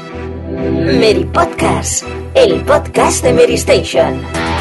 Mary Podcast, el podcast de Mary Station.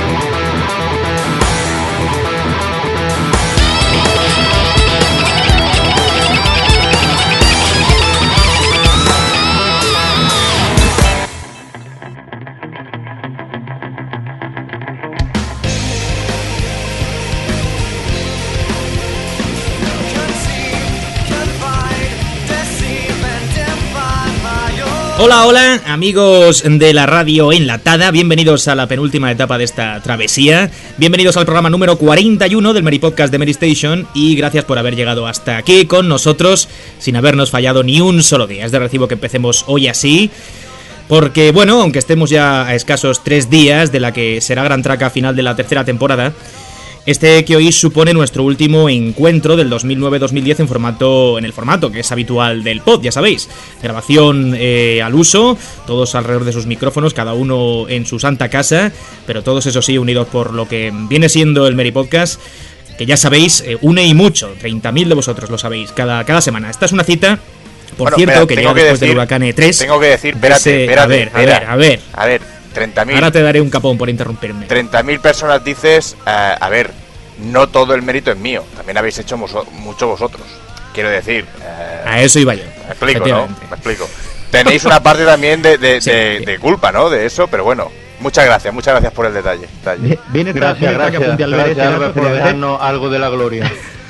Hola, amigos de la radio enlatada, bienvenidos a la penúltima etapa de esta travesía, bienvenidos al programa número 41 del Mary Podcast de Mary Station y gracias por haber llegado hasta aquí con nosotros sin habernos fallado ni un solo día. Es de recibo que empecemos hoy así, porque bueno, aunque estemos ya a escasos 3 días de la que será gran traca final de la tercera temporada, este que hoy supone nuestro último encuentro del 2009-2010 en el formato que es habitual del pod, ya sabéis. Grabación al uso, todos alrededor de sus micrófonos, cada uno en su santa casa, pero todos eso sí unidos por lo que viene siendo el Mary Podcast, que ya sabéis, une y mucho, 30.000 de vosotros lo sabéis, cada semana. Esta es una cita, por cierto, espera, que llega después del huracán E3. Tengo que decir, espérate. A ver. 30.000. Ahora te daré un capón por interrumpirme. 30.000 personas dices, a ver, no todo el mérito es mío, también habéis hecho mucho vosotros. Quiero decir... a eso iba yo. Me explico, ¿no? Me explico. Tenéis una parte también de culpa, ¿no? De eso, pero bueno, muchas gracias por el detalle. Gracias por dejarnos algo de la gloria.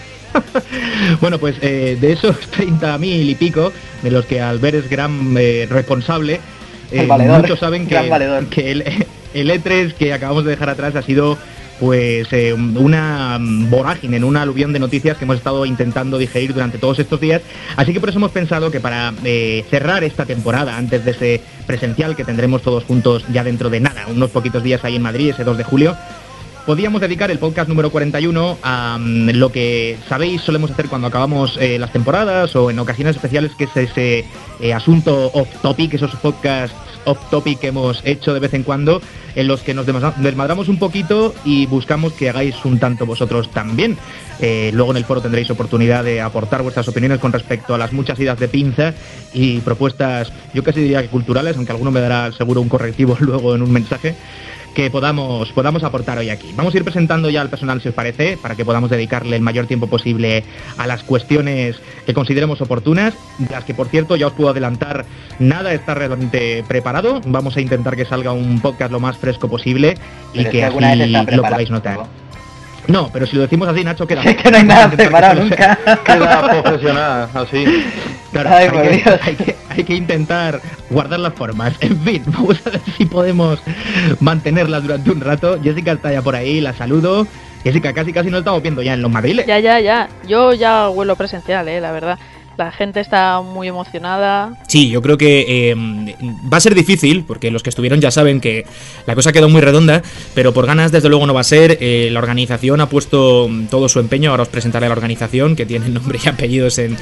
Bueno, pues de esos 30.000 y pico, de los que Albert es gran responsable, muchos saben que el E3 que acabamos de dejar atrás ha sido pues una vorágine, en una aluvión de noticias que hemos estado intentando digerir durante todos estos días, así que por eso hemos pensado que para cerrar esta temporada antes de ese presencial que tendremos todos juntos ya dentro de nada, unos poquitos días ahí en Madrid, ese 2 de julio, podíamos dedicar el podcast número 41 a lo que sabéis solemos hacer cuando acabamos las temporadas o en ocasiones especiales, que es ese asunto off-topic, esos podcasts off-topic que hemos hecho de vez en cuando, en los que nos desmadramos un poquito y buscamos que hagáis un tanto vosotros también. Luego en el foro tendréis oportunidad de aportar vuestras opiniones con respecto a las muchas idas de pinza y propuestas, yo casi diría que culturales, aunque alguno me dará seguro un correctivo luego en un mensaje, que podamos aportar hoy aquí. Vamos a ir presentando ya al personal, si os parece, para que podamos dedicarle el mayor tiempo posible a las cuestiones que consideremos oportunas, las que, por cierto, ya os puedo adelantar, nada está realmente preparado. Vamos a intentar que salga un podcast lo más fresco posible y que así lo podáis notar. No, pero si lo decimos así, Nacho, queda... Es que no hay nada preparado nunca. Queda profesional, así. Claro, hay que intentar guardar las formas. En fin, vamos a ver si podemos mantenerlas durante un rato. Jessica está ya por ahí, la saludo. Jessica, casi no estamos viendo ya en los madriles. Ya. Yo ya huelo presencial, la verdad. La gente está muy emocionada. Sí, yo creo que va a ser difícil, porque los que estuvieron ya saben que la cosa quedó muy redonda, pero por ganas desde luego no va a ser. La organización ha puesto todo su empeño. Ahora os presentaré a la organización, que tiene nombre y apellidos en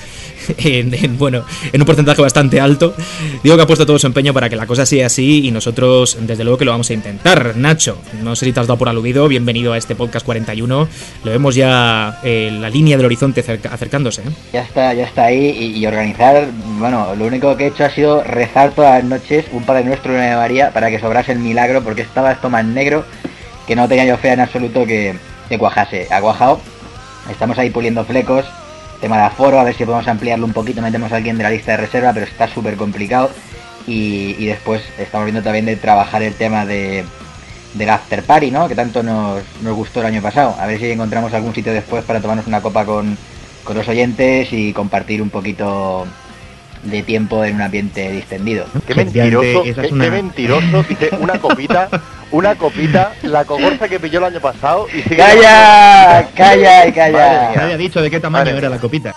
un porcentaje bastante alto. Digo que ha puesto todo su empeño para que la cosa sea así y nosotros desde luego que lo vamos a intentar. Nacho, no sé si te has dado por aludido, bienvenido a este podcast 41. Lo vemos ya la línea del horizonte acercándose. Ya está ahí. Y organizar, bueno, lo único que he hecho ha sido rezar todas las noches un Padre Nuestro y una Ave María para que sobrase el milagro, porque estaba esto más negro que no tenía yo fe en absoluto que cuajase. Ha cuajado, estamos ahí puliendo flecos, tema de aforo, a ver si podemos ampliarlo un poquito, metemos a alguien de la lista de reserva, pero está súper complicado. Y después estamos viendo también de trabajar el tema del after party, ¿no? Que tanto nos gustó el año pasado. A ver si encontramos algún sitio después para tomarnos una copa con los oyentes y compartir un poquito de tiempo en un ambiente distendido. Qué mentiroso, qué mentiroso, dice una copita, la cogorza que pilló el año pasado y sigue... ¡Calla! Nadie ha dicho de qué tamaño era la copita.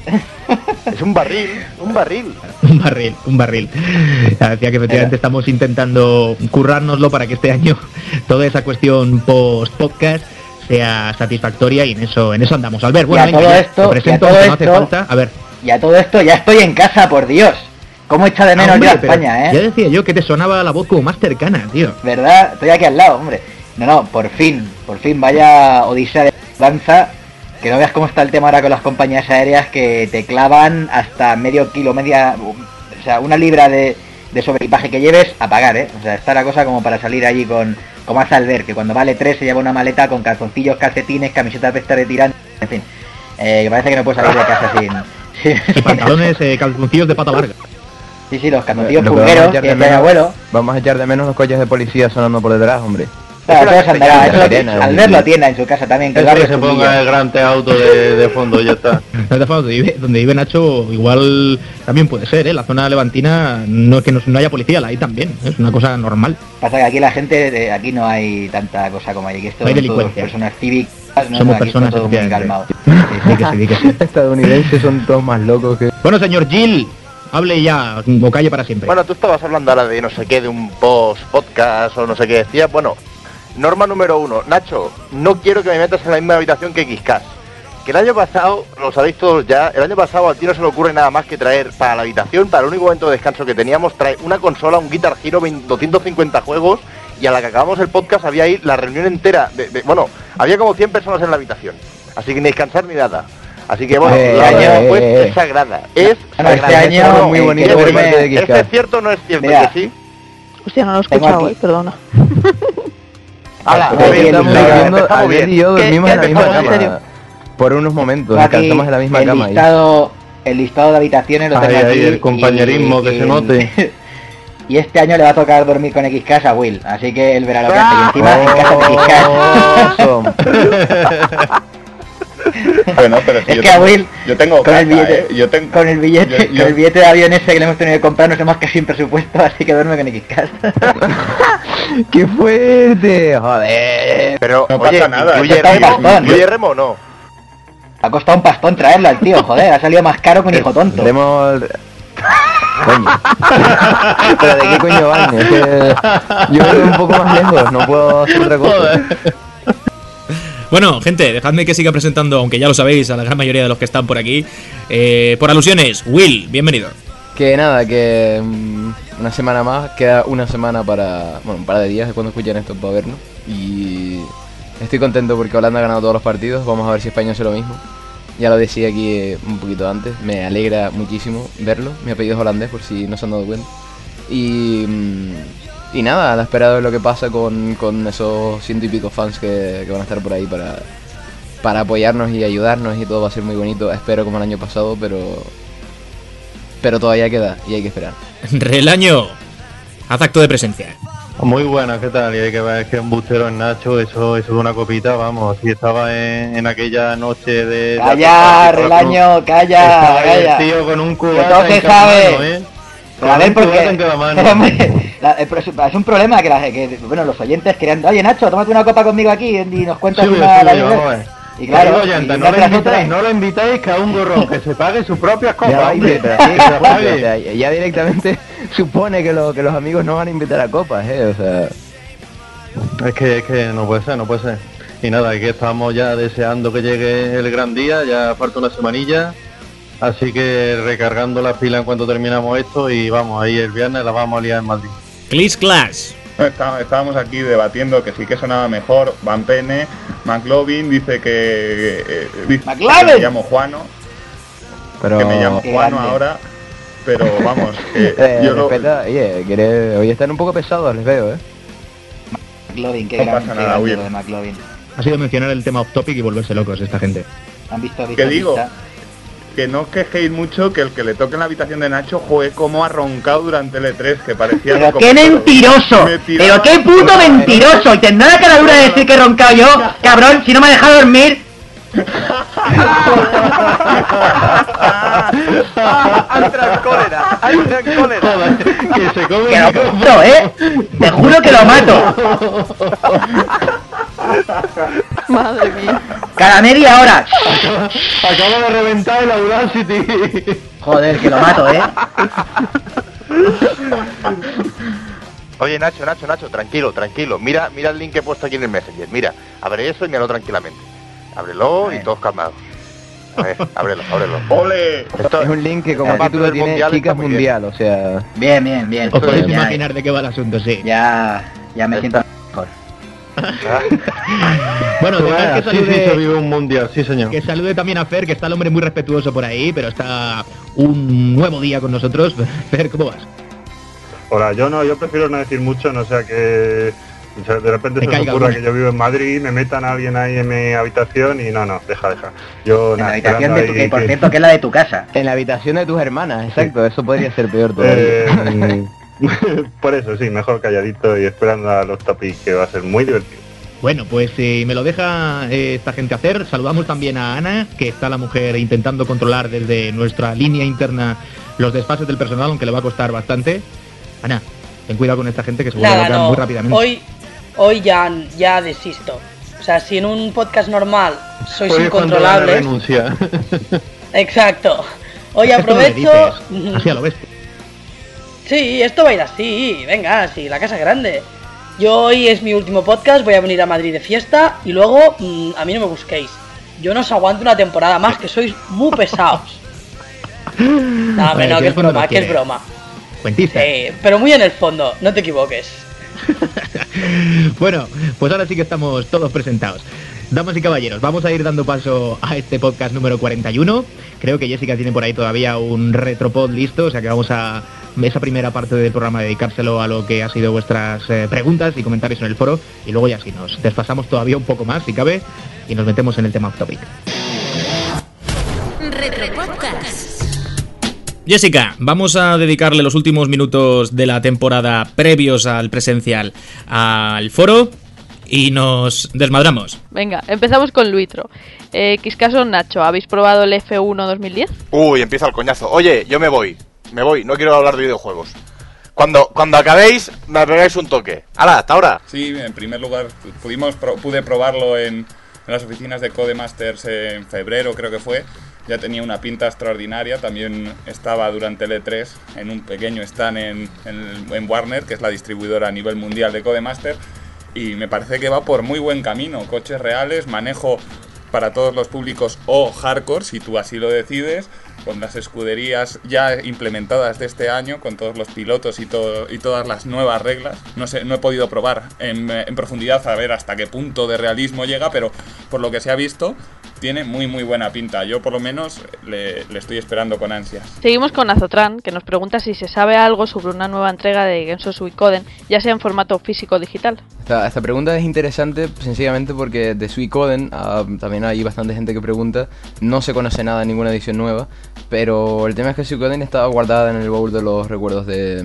Es un barril. Un barril. Decía que efectivamente estamos intentando currárnoslo para que este año toda esa cuestión post-podcast sea satisfactoria y en eso andamos. Albert, bueno, venga, todo esto, te presento, no hace falta. A ver. Y a todo esto ya estoy en casa, por Dios. ¿Cómo echa de menos ya España, Ya decía yo que te sonaba la voz como más cercana, tío. ¿Verdad? Estoy aquí al lado, hombre. No, por fin, vaya odisea de danza. Que no veas cómo está el tema ahora con las compañías aéreas, que te clavan hasta medio kilo, o sea, una libra de de sobreequipaje que lleves, a pagar, O sea, está la cosa como para salir allí como hace Albert, que cuando vale 3 se lleva una maleta con calzoncillos, calcetines, camisetas de esta de tirante, en fin. Que parece que no puede salir de casa sin... Pantalones, calzoncillos de pata larga. Sí, los calzoncillos pulgueros, que mi abuelo. Vamos a echar de menos los coches de policía sonando por detrás, hombre. Claro, eso Albert lo tiene en su casa también. Que se ponga el gran auto de fondo, ya está. Donde vive Nacho igual también puede ser, La zona levantina no es que no haya policía, la hay también, es una cosa normal. Pasa que aquí la gente, aquí no hay tanta cosa como hay, que esto hay delincuencia. Personas cívicas, somos personas todo muy calmado. Sí, que sí. Estadounidenses son todos más locos que... Bueno, señor Gil, hable ya, o calle para siempre. Bueno, tú estabas hablando ahora de no sé qué, de un podcast o no sé qué decías. Bueno, norma número 1, Nacho, no quiero que me metas en la misma habitación que Xcast. Que el año pasado, lo sabéis todos ya, el año pasado a ti no se le ocurre nada más que traer para la habitación, para el único momento de descanso que teníamos, traer una consola, un Guitar Hero, 250 juegos, y a la que acabamos el podcast había ahí la reunión entera, bueno, había como 100 personas en la habitación, así que ni descansar ni nada. Así que bueno, el año pues es sagrada, sagrada. Este año muy bonito por parte de Xcast. ¿Es cierto o no es cierto? Mira, que sí? Hostia, no lo he escuchado, perdona. Estamos bien. Y yo dormimos en la misma cama. Por unos momentos, descansamos en la misma cama. El listado de habitaciones lo tengo aquí. El compañerismo que se note. Y este año le va a tocar dormir con Xcast a Will, así que él verá lo que hace. Y encima en casa de Xcast. Bueno, pero si es que a Will, yo tengo con casa, el billete, con el billete de avión ese que le hemos tenido que comprar, nos hemos quedado sin presupuesto, así que duerme con Xcast. ¡Qué fuerte! Joder. Pero no oye, pasa nada. ¿Incluye remo o no? Ha costado un pastón traerlo al tío, joder, ha salido más caro que un hijo tonto. Tenemos... Coño. ¿Pero de qué coño van? Es que yo voy un poco más lejos, no puedo hacer otra cosa. Bueno, gente, dejadme que siga presentando, aunque ya lo sabéis, a la gran mayoría de los que están por aquí. Por alusiones, Will, bienvenido. Que nada, que una semana más, queda una semana para... Bueno, un par de días de cuando escuchen esto para vernos. Y estoy contento porque Holanda ha ganado todos los partidos, vamos a ver si España hace lo mismo. Ya lo decía aquí un poquito antes, me alegra muchísimo verlo, mi apellido es holandés por si no se han dado cuenta. Y nada, a la espera de lo que pasa con esos 100 y pico fans que van a estar por ahí para apoyarnos y ayudarnos, y todo va a ser muy bonito, espero como el año pasado, pero todavía queda y hay que esperar. Relaño, haz acto de presencia. Muy buena, ¿qué tal? Y hay que ver que embustero en Nacho, eso de una copita, vamos, si estaba en aquella noche de... ¡Calla, Relaño, calla! El tío con un cubata que todo se sabe. Pero a ver, porque es un problema que bueno, los oyentes querían, oye Nacho, tómate una copa conmigo aquí y nos cuentas y claro, no lo invitáis que a un gorrón que se pague sus propias copas. Ya directamente supone que los amigos no van a invitar a copas, o sea... Es que no puede ser. Y nada, que estamos ya deseando que llegue el gran día, ya falta una semanilla. Así que recargando la pila en cuanto terminamos esto y vamos, ahí el viernes la vamos a liar en Madrid. Clis Clash. Estábamos aquí debatiendo que sí que sonaba mejor Van Pene. McLovin dice que me llamo Juano. Pero... Que me llamo Juano ahora. Pero vamos, respeta, oye, hoy están un poco pesados, les veo, McLovin, qué no gran, pasa nada, de McLovin. Ha sido mencionar el tema off topic y volverse locos esta gente. ¿Han visto? ¿Qué digo? Que no os quejéis mucho que el que le toque en la habitación de Nacho juegue como ha roncado durante el E3, que parecía... ¡Pero qué mentiroso! ¡Pero qué puto mentiroso! Y tendrá la caradura de decir que he roncado yo, cabrón, si no me ha dejado dormir. ¡Entra cólera! Que se come que lo puto, te juro que lo mato. Madre mía. Cada media hora. Acabo de reventar el Audacity. Joder, que lo mato, Oye, Nacho, tranquilo. Mira el link que he puesto aquí en el Messenger. Mira, abre eso y míralo tranquilamente. Ábrelo y todos calmados. A ver, ábrelo. ¡Ole! Esto es un link que como título tiene Chicas Mundial, o sea... Bien. Os podéis imaginar de qué va el asunto, sí. Ya me siento mejor. Bueno, dejad que salude... Sí, se vive un mundial, sí señor. Que salude también a Fer, que está el hombre muy respetuoso por ahí, pero está un nuevo día con nosotros. Fer, ¿cómo vas? Hola, yo prefiero no decir mucho, no sea que de repente se os ocurra que yo vivo en Madrid, me metan a alguien ahí en mi habitación y no, deja. Yo, en la habitación de tu, que por cierto que es la de tu casa. En la habitación de tus hermanas, exacto, eso podría ser peor todavía. Por eso sí, mejor calladito y esperando a los topics, que va a ser muy divertido. Bueno, pues si me lo deja esta gente hacer, saludamos también a Ana, que está la mujer intentando controlar desde nuestra línea interna los desfases del personal, aunque le va a costar bastante. Ana, ten cuidado con esta gente que se vuelve loca muy rápidamente. Hoy ya desisto. O sea, si en un podcast normal sois incontrolables... renuncia. Exacto. Hoy aprovecho... Así a lo ves. Sí, esto va a ir así. Venga, sí, la casa es grande. Yo hoy es mi último podcast, voy a venir a Madrid de fiesta y luego a mí no me busquéis. Yo no os aguanto una temporada más, que sois muy pesados. No, hombre, no, que es broma. Cuentista. Pero muy en el fondo, no te equivoques. Bueno, pues ahora sí que estamos todos presentados. Damas y caballeros, vamos a ir dando paso a este podcast número 41. Creo que Jessica tiene por ahí todavía un retropod listo, o sea que vamos a esa primera parte del programa dedicárselo a lo que ha sido vuestras preguntas y comentarios en el foro, y luego ya sí nos desfasamos todavía un poco más, si cabe, y nos metemos en el tema off topic. Retropodcast. Jessica, vamos a dedicarle los últimos minutos de la temporada previos al presencial al foro y nos desmadramos. Venga, empezamos con Luitro. Quiscaso, Nacho, ¿habéis probado el F1 2010? Uy, empieza el coñazo. Oye, yo me voy, no quiero hablar de videojuegos. Cuando acabéis, me pegáis un toque. ¡Hala, hasta ahora! Sí, en primer lugar, pude probarlo en las oficinas de Codemasters en febrero, creo que fue. Ya tenía una pinta extraordinaria. También estaba durante el E3 en un pequeño stand en Warner, que es la distribuidora a nivel mundial de Codemasters, y me parece que va por muy buen camino. Coches reales, manejo para todos los públicos o hardcore, si tú así lo decides, con las escuderías ya implementadas de este año, con todos los pilotos y todas las nuevas reglas. No sé, no he podido probar en profundidad a ver hasta qué punto de realismo llega, pero por lo que se ha visto tiene muy muy buena pinta. Yo por lo menos le estoy esperando con ansias. Seguimos con Azotran, que nos pregunta si se sabe algo sobre una nueva entrega de Games of Suikoden, ya sea en formato físico o digital. Esta pregunta es interesante sencillamente porque de Suikoden también hay bastante gente que pregunta. No se conoce nada de ninguna edición nueva, pero el tema es que Suikoden estaba guardada en el baúl de los recuerdos de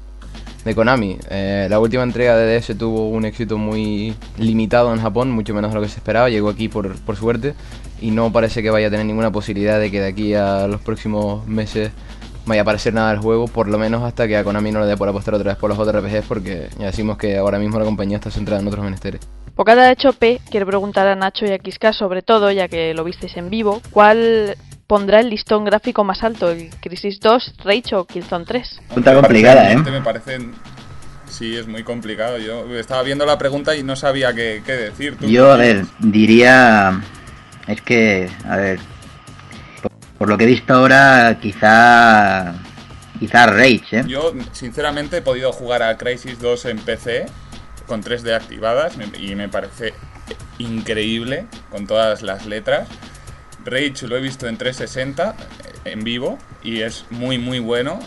Konami. La última entrega de DS tuvo un éxito muy limitado en Japón, mucho menos de lo que se esperaba. Llegó aquí por suerte y no parece que vaya a tener ninguna posibilidad de que de aquí a los próximos meses vaya a aparecer nada del juego, por lo menos hasta que a Konami no le dé por apostar otra vez por los JRPGs, porque ya decimos que ahora mismo la compañía está centrada en otros menesteres. Pocada de hecho P quiere preguntar a Nacho y a Kiska, sobre todo, ya que lo visteis en vivo, ¿cuál pondrá el listón gráfico más alto? ¿El Crisis 2, Rage o Killzone 3? Pregunta complicada, Me parecen... Sí, es muy complicado. Yo estaba viendo la pregunta y no sabía qué decir. Yo, a ver, diría... Es que, a ver... Por lo que he visto ahora, quizá Rage, ¿eh? Yo, sinceramente, he podido jugar a Crysis 2 en PC con 3D activadas y me parece increíble, con todas las letras. Rage lo he visto en 360 en vivo y es muy muy bueno.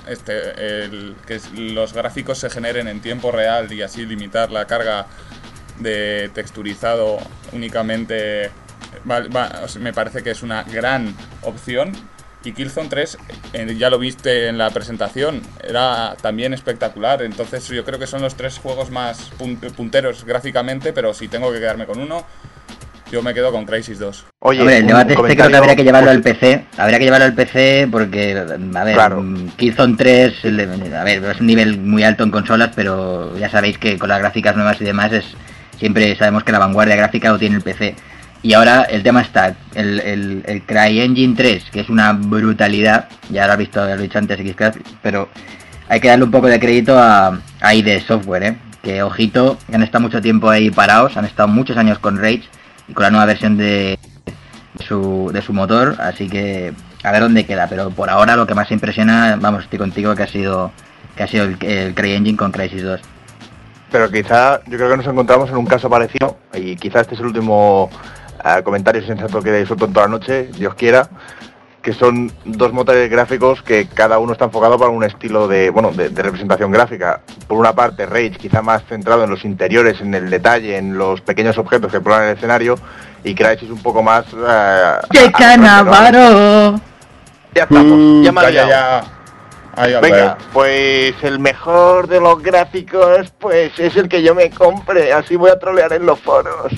Que los gráficos se generen en tiempo real y así limitar la carga de texturizado únicamente... me parece que es una gran opción. Y Killzone 3, ya lo viste en la presentación, era también espectacular. Entonces yo creo que son los tres juegos más punteros gráficamente, pero si tengo que quedarme con uno, yo me quedo con Crysis 2. Oye, a ver, el debate creo que habría que llevarlo al PC. Habría que llevarlo al PC porque, a ver, claro. Killzone 3, a ver, es un nivel muy alto en consolas, pero ya sabéis que con las gráficas nuevas y demás siempre sabemos que la vanguardia gráfica lo tiene el PC. Y ahora el tema está, el CryEngine 3, que es una brutalidad, ya lo has visto, ya lo he dicho antes, pero hay que darle un poco de crédito a ID Software, que ojito, han estado mucho tiempo ahí parados, han estado muchos años con Rage y con la nueva versión de su motor, así que a ver dónde queda, pero por ahora lo que más impresiona, vamos, estoy contigo, que ha sido el CryEngine con Crysis 2. Pero quizá, yo creo que nos encontramos en un caso parecido, y quizá este es el último comentario sensato que he suelto en toda la noche, Dios quiera, que son dos motores gráficos que cada uno está enfocado para un estilo de representación gráfica. Por una parte, Rage quizá más centrado en los interiores, en el detalle, en los pequeños objetos que exploran el escenario, y Crysis un poco más... ¡Checa Navarro! Ya estamos, ya me ha liado. Ya. Ay, Venga, pues el mejor de los gráficos, pues es el que yo me compre, así voy a trolear en los foros.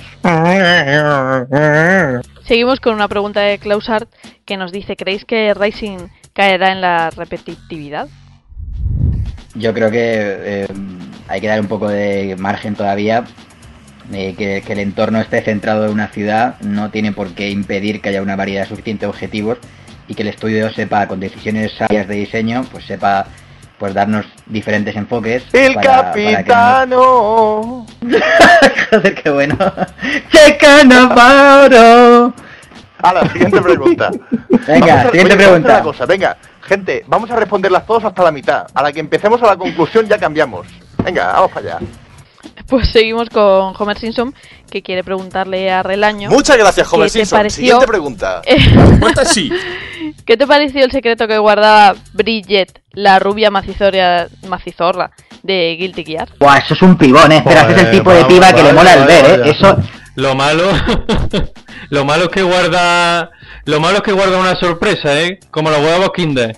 Seguimos con una pregunta de Klausart que nos dice: ¿creéis que Rising caerá en la repetitividad? Yo creo que hay que dar un poco de margen todavía. Que el entorno esté centrado en una ciudad no tiene por qué impedir que haya una variedad suficiente de objetivos, y que el estudio sepa, con decisiones sabias de diseño, pues sepa pues darnos diferentes enfoques. ¡El capitano! Joder, qué bueno. ¡Checa Navarro! A la siguiente pregunta. Venga, siguiente pregunta. Venga, gente, vamos a responderlas todos hasta la mitad. A la que empecemos a la conclusión ya cambiamos. Venga, vamos para allá. Pues seguimos con Homer Simpson, que quiere preguntarle a Relaño. Muchas gracias, Homer Simpson. Siguiente pregunta. Respuesta sí. ¿Qué te pareció el secreto que guardaba Bridget, la rubia macizorra de Guilty Gear? Buah, eso es un pibón, Espera, ese es el tipo de piba que le mola el ver, Eso... Lo malo es que guarda una sorpresa, como los huevos Kinder.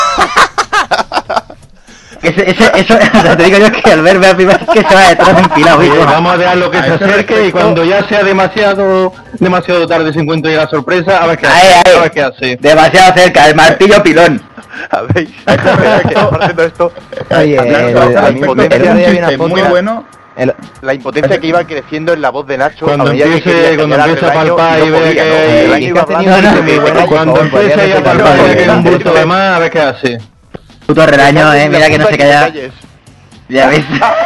Eso, te digo yo que al ver a piba es que se va detrás empilado. Vamos a dejarlo que se acerque y cuando ya sea demasiado tarde se encuentre la sorpresa, a ver qué hace. Demasiado cerca, el martillo pilón. A ver, haciendo esto. Oye, la impotencia muy bueno. La impotencia que iba creciendo en la voz de Nacho cuando empiece a palpar y ve que cuando empiece a palpar y ve que es un bulto de más, a ver qué hace. Puto Relaño, mira que no se calla. Ya ves.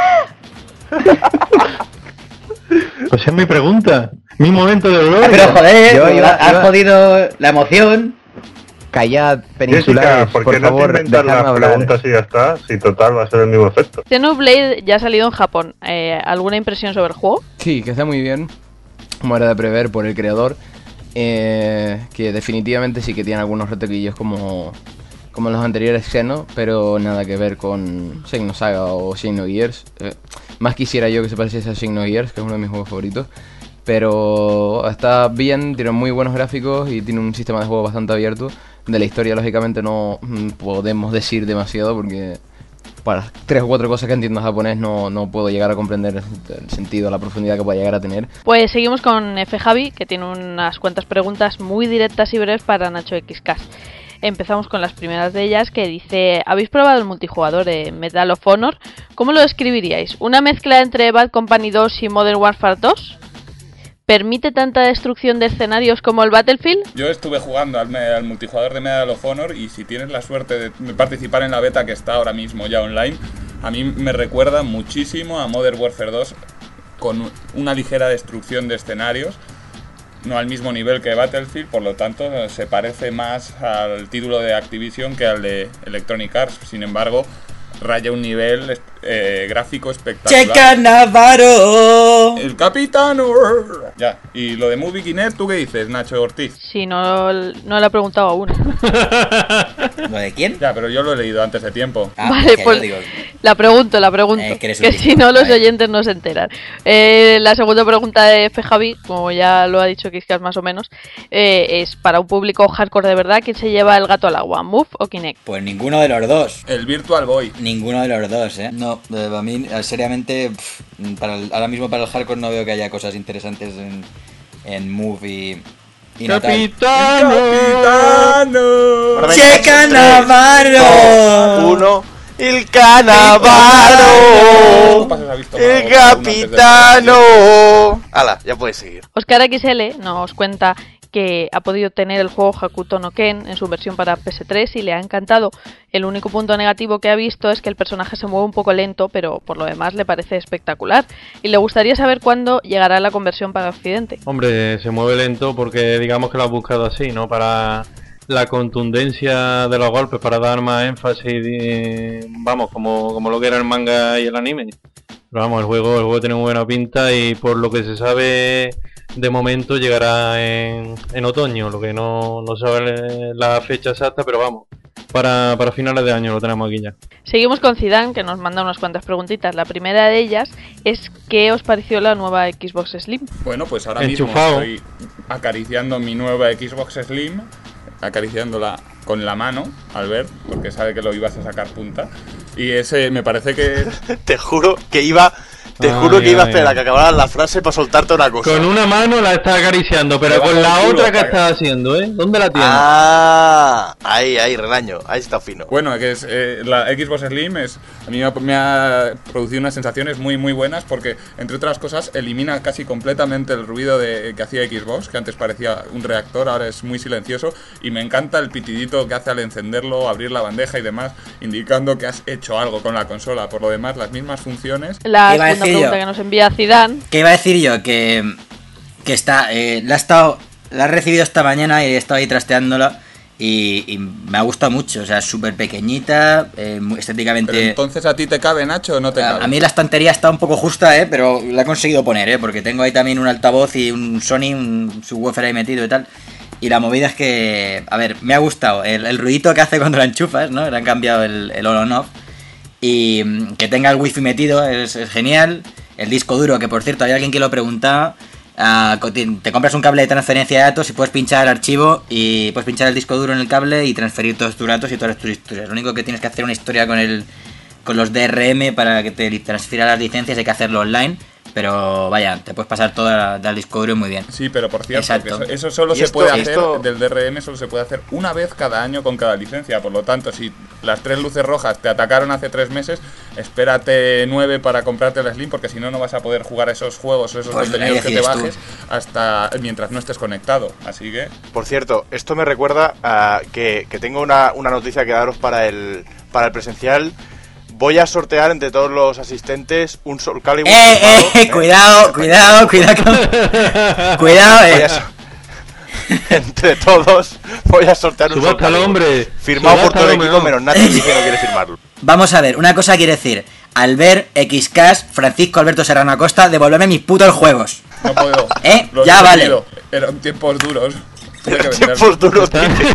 Pues es mi pregunta, mi momento de dolor. Pero joder, has jodido la emoción. Callad, peninsulares, por favor, dejadme hablar. Preguntas y ya está, si total va a ser el mismo efecto. Xenoblade ya ha salido en Japón. ¿Alguna impresión sobre el juego? Sí, que está muy bien, como era de prever por el creador. Que definitivamente sí que tiene algunos retoquillos como los anteriores Xeno, pero nada que ver con Xenosaga o Xenogears. Más quisiera yo que se pareciese a Xenogears, que es uno de mis juegos favoritos. Pero está bien, tiene muy buenos gráficos y tiene un sistema de juego bastante abierto. De la historia, lógicamente, no podemos decir demasiado porque para 3 o 4 cosas que entiendo en japonés no puedo llegar a comprender el sentido, la profundidad que pueda llegar a tener. Pues seguimos con F. Javi, que tiene unas cuantas preguntas muy directas y breves para Nacho XCast. Empezamos con las primeras de ellas, que dice: ¿habéis probado el multijugador de Medal of Honor? ¿Cómo lo describiríais? ¿Una mezcla entre Bad Company 2 y Modern Warfare 2? ¿Permite tanta destrucción de escenarios como el Battlefield? Yo estuve jugando al multijugador de Medal of Honor, y si tienes la suerte de participar en la beta que está ahora mismo ya online, a mí me recuerda muchísimo a Modern Warfare 2, con una ligera destrucción de escenarios. No al mismo nivel que Battlefield, por lo tanto se parece más al título de Activision que al de Electronic Arts. Sin embargo, raya un nivel gráfico espectacular. ¡Checa Navarro! ¡El capitano! Ya, y lo de Movie Kinect, ¿tú qué dices, Nacho Ortiz? Sí, no le he preguntado aún. ¿Lo de quién? Ya, pero yo lo he leído antes de tiempo. Vale, pues la pregunto. Que si no los oyentes no se enteran. La segunda pregunta de F. Javi, como ya lo ha dicho Kiskas más o menos, es para un público hardcore de verdad: ¿quién se lleva el gato al agua, Move o Kinect? Pues ninguno de los dos. El Virtual Boy. Ninguno de los dos, No, a mí, seriamente, ahora mismo para el hardcore no veo que haya cosas interesantes en Move y ¡Capitano! ¡Checa Navarro! 1. ¡El Canavaro! ¡El capitano! ¡Hala! Ya puedes seguir. Oscar XL nos cuenta que ha podido tener el juego Hakuto no Ken en su versión para PS3 y le ha encantado. El único punto negativo que ha visto es que el personaje se mueve un poco lento, pero por lo demás le parece espectacular. Y le gustaría saber cuándo llegará la conversión para Occidente. Hombre, se mueve lento porque digamos que lo ha buscado así, ¿no? Para la contundencia de los golpes, para dar más énfasis, vamos, como lo que era el manga y el anime. Pero vamos, el juego tiene muy buena pinta y por lo que se sabe de momento llegará en otoño, lo que no sabe la fecha exacta, pero vamos, para finales de año lo tenemos aquí ya. Seguimos con Zidane, que nos manda unas cuantas preguntitas. La primera de ellas es ¿qué os pareció la nueva Xbox Slim? Bueno, pues ahora mismo estoy acariciando mi nueva Xbox Slim, acariciándola con la mano, Albert, porque sabe que lo ibas a sacar punta. Y ese me parece que... Te juro que iba a esperar a que acabaran la frase para soltarte una cosa. Con una mano la está acariciando, pero con la otra que está haciendo, ¿eh? ¿Dónde la tienes? Ah, ahí, Relaño, ahí está fino. Bueno, que es la Xbox Slim a mí me ha producido unas sensaciones muy muy buenas porque, entre otras cosas, elimina casi completamente el ruido que hacía Xbox, que antes parecía un reactor, ahora es muy silencioso, y me encanta el pitidito que hace al encenderlo, abrir la bandeja y demás, indicando que has hecho algo con la consola. Por lo demás, las mismas funciones. La segunda pregunta que nos envía Zidane. ¿Qué iba a decir yo? Que está, la he recibido esta mañana y he estado ahí trasteándola y me ha gustado mucho, o sea, súper pequeñita, estéticamente... ¿Pero entonces a ti te cabe, Nacho, o no te cabe? A mí la estantería está un poco justa, pero la he conseguido poner, porque tengo ahí también un altavoz y un Sony, un subwoofer ahí metido y tal. Y la movida es que, a ver, me ha gustado el ruidito que hace cuando la enchufas, ¿no? Le han cambiado el on-off. Y que tenga el wifi metido es genial. El disco duro, que por cierto, hay alguien que lo preguntaba. Te compras un cable de transferencia de datos y puedes pinchar el archivo y puedes pinchar el disco duro en el cable y transferir todos tus datos y todas tus historias. Lo único que tienes que hacer una historia con los DRM para que te transfiera las licencias, hay que hacerlo online. Pero vaya, te puedes pasar toda del disco duro muy bien. Sí, pero por cierto, eso solo se puede hacer, del DRM solo se puede hacer una vez cada año con cada licencia. Por lo tanto, si las 3 luces rojas te atacaron hace 3 meses, espérate 9 para comprarte la Slim, porque si no, no vas a poder jugar esos juegos o esos contenidos que te bajes hasta mientras no estés conectado. Así que... Por cierto, esto me recuerda a que tengo una noticia que daros para el presencial. Voy a sortear entre todos los asistentes un Soul Calibur. Cuidado. Entre todos voy a sortear un Soul Calibur. Hombre. Firmado por todo el equipo, menos Nacho, que no quiere firmarlo. Vamos a ver, una cosa quiere decir. Albert, Xcash, Francisco Alberto Serrano Acosta, devolverme mis putos juegos. No puedo. Ya vale. Eran tiempos duros. Tiempos duros,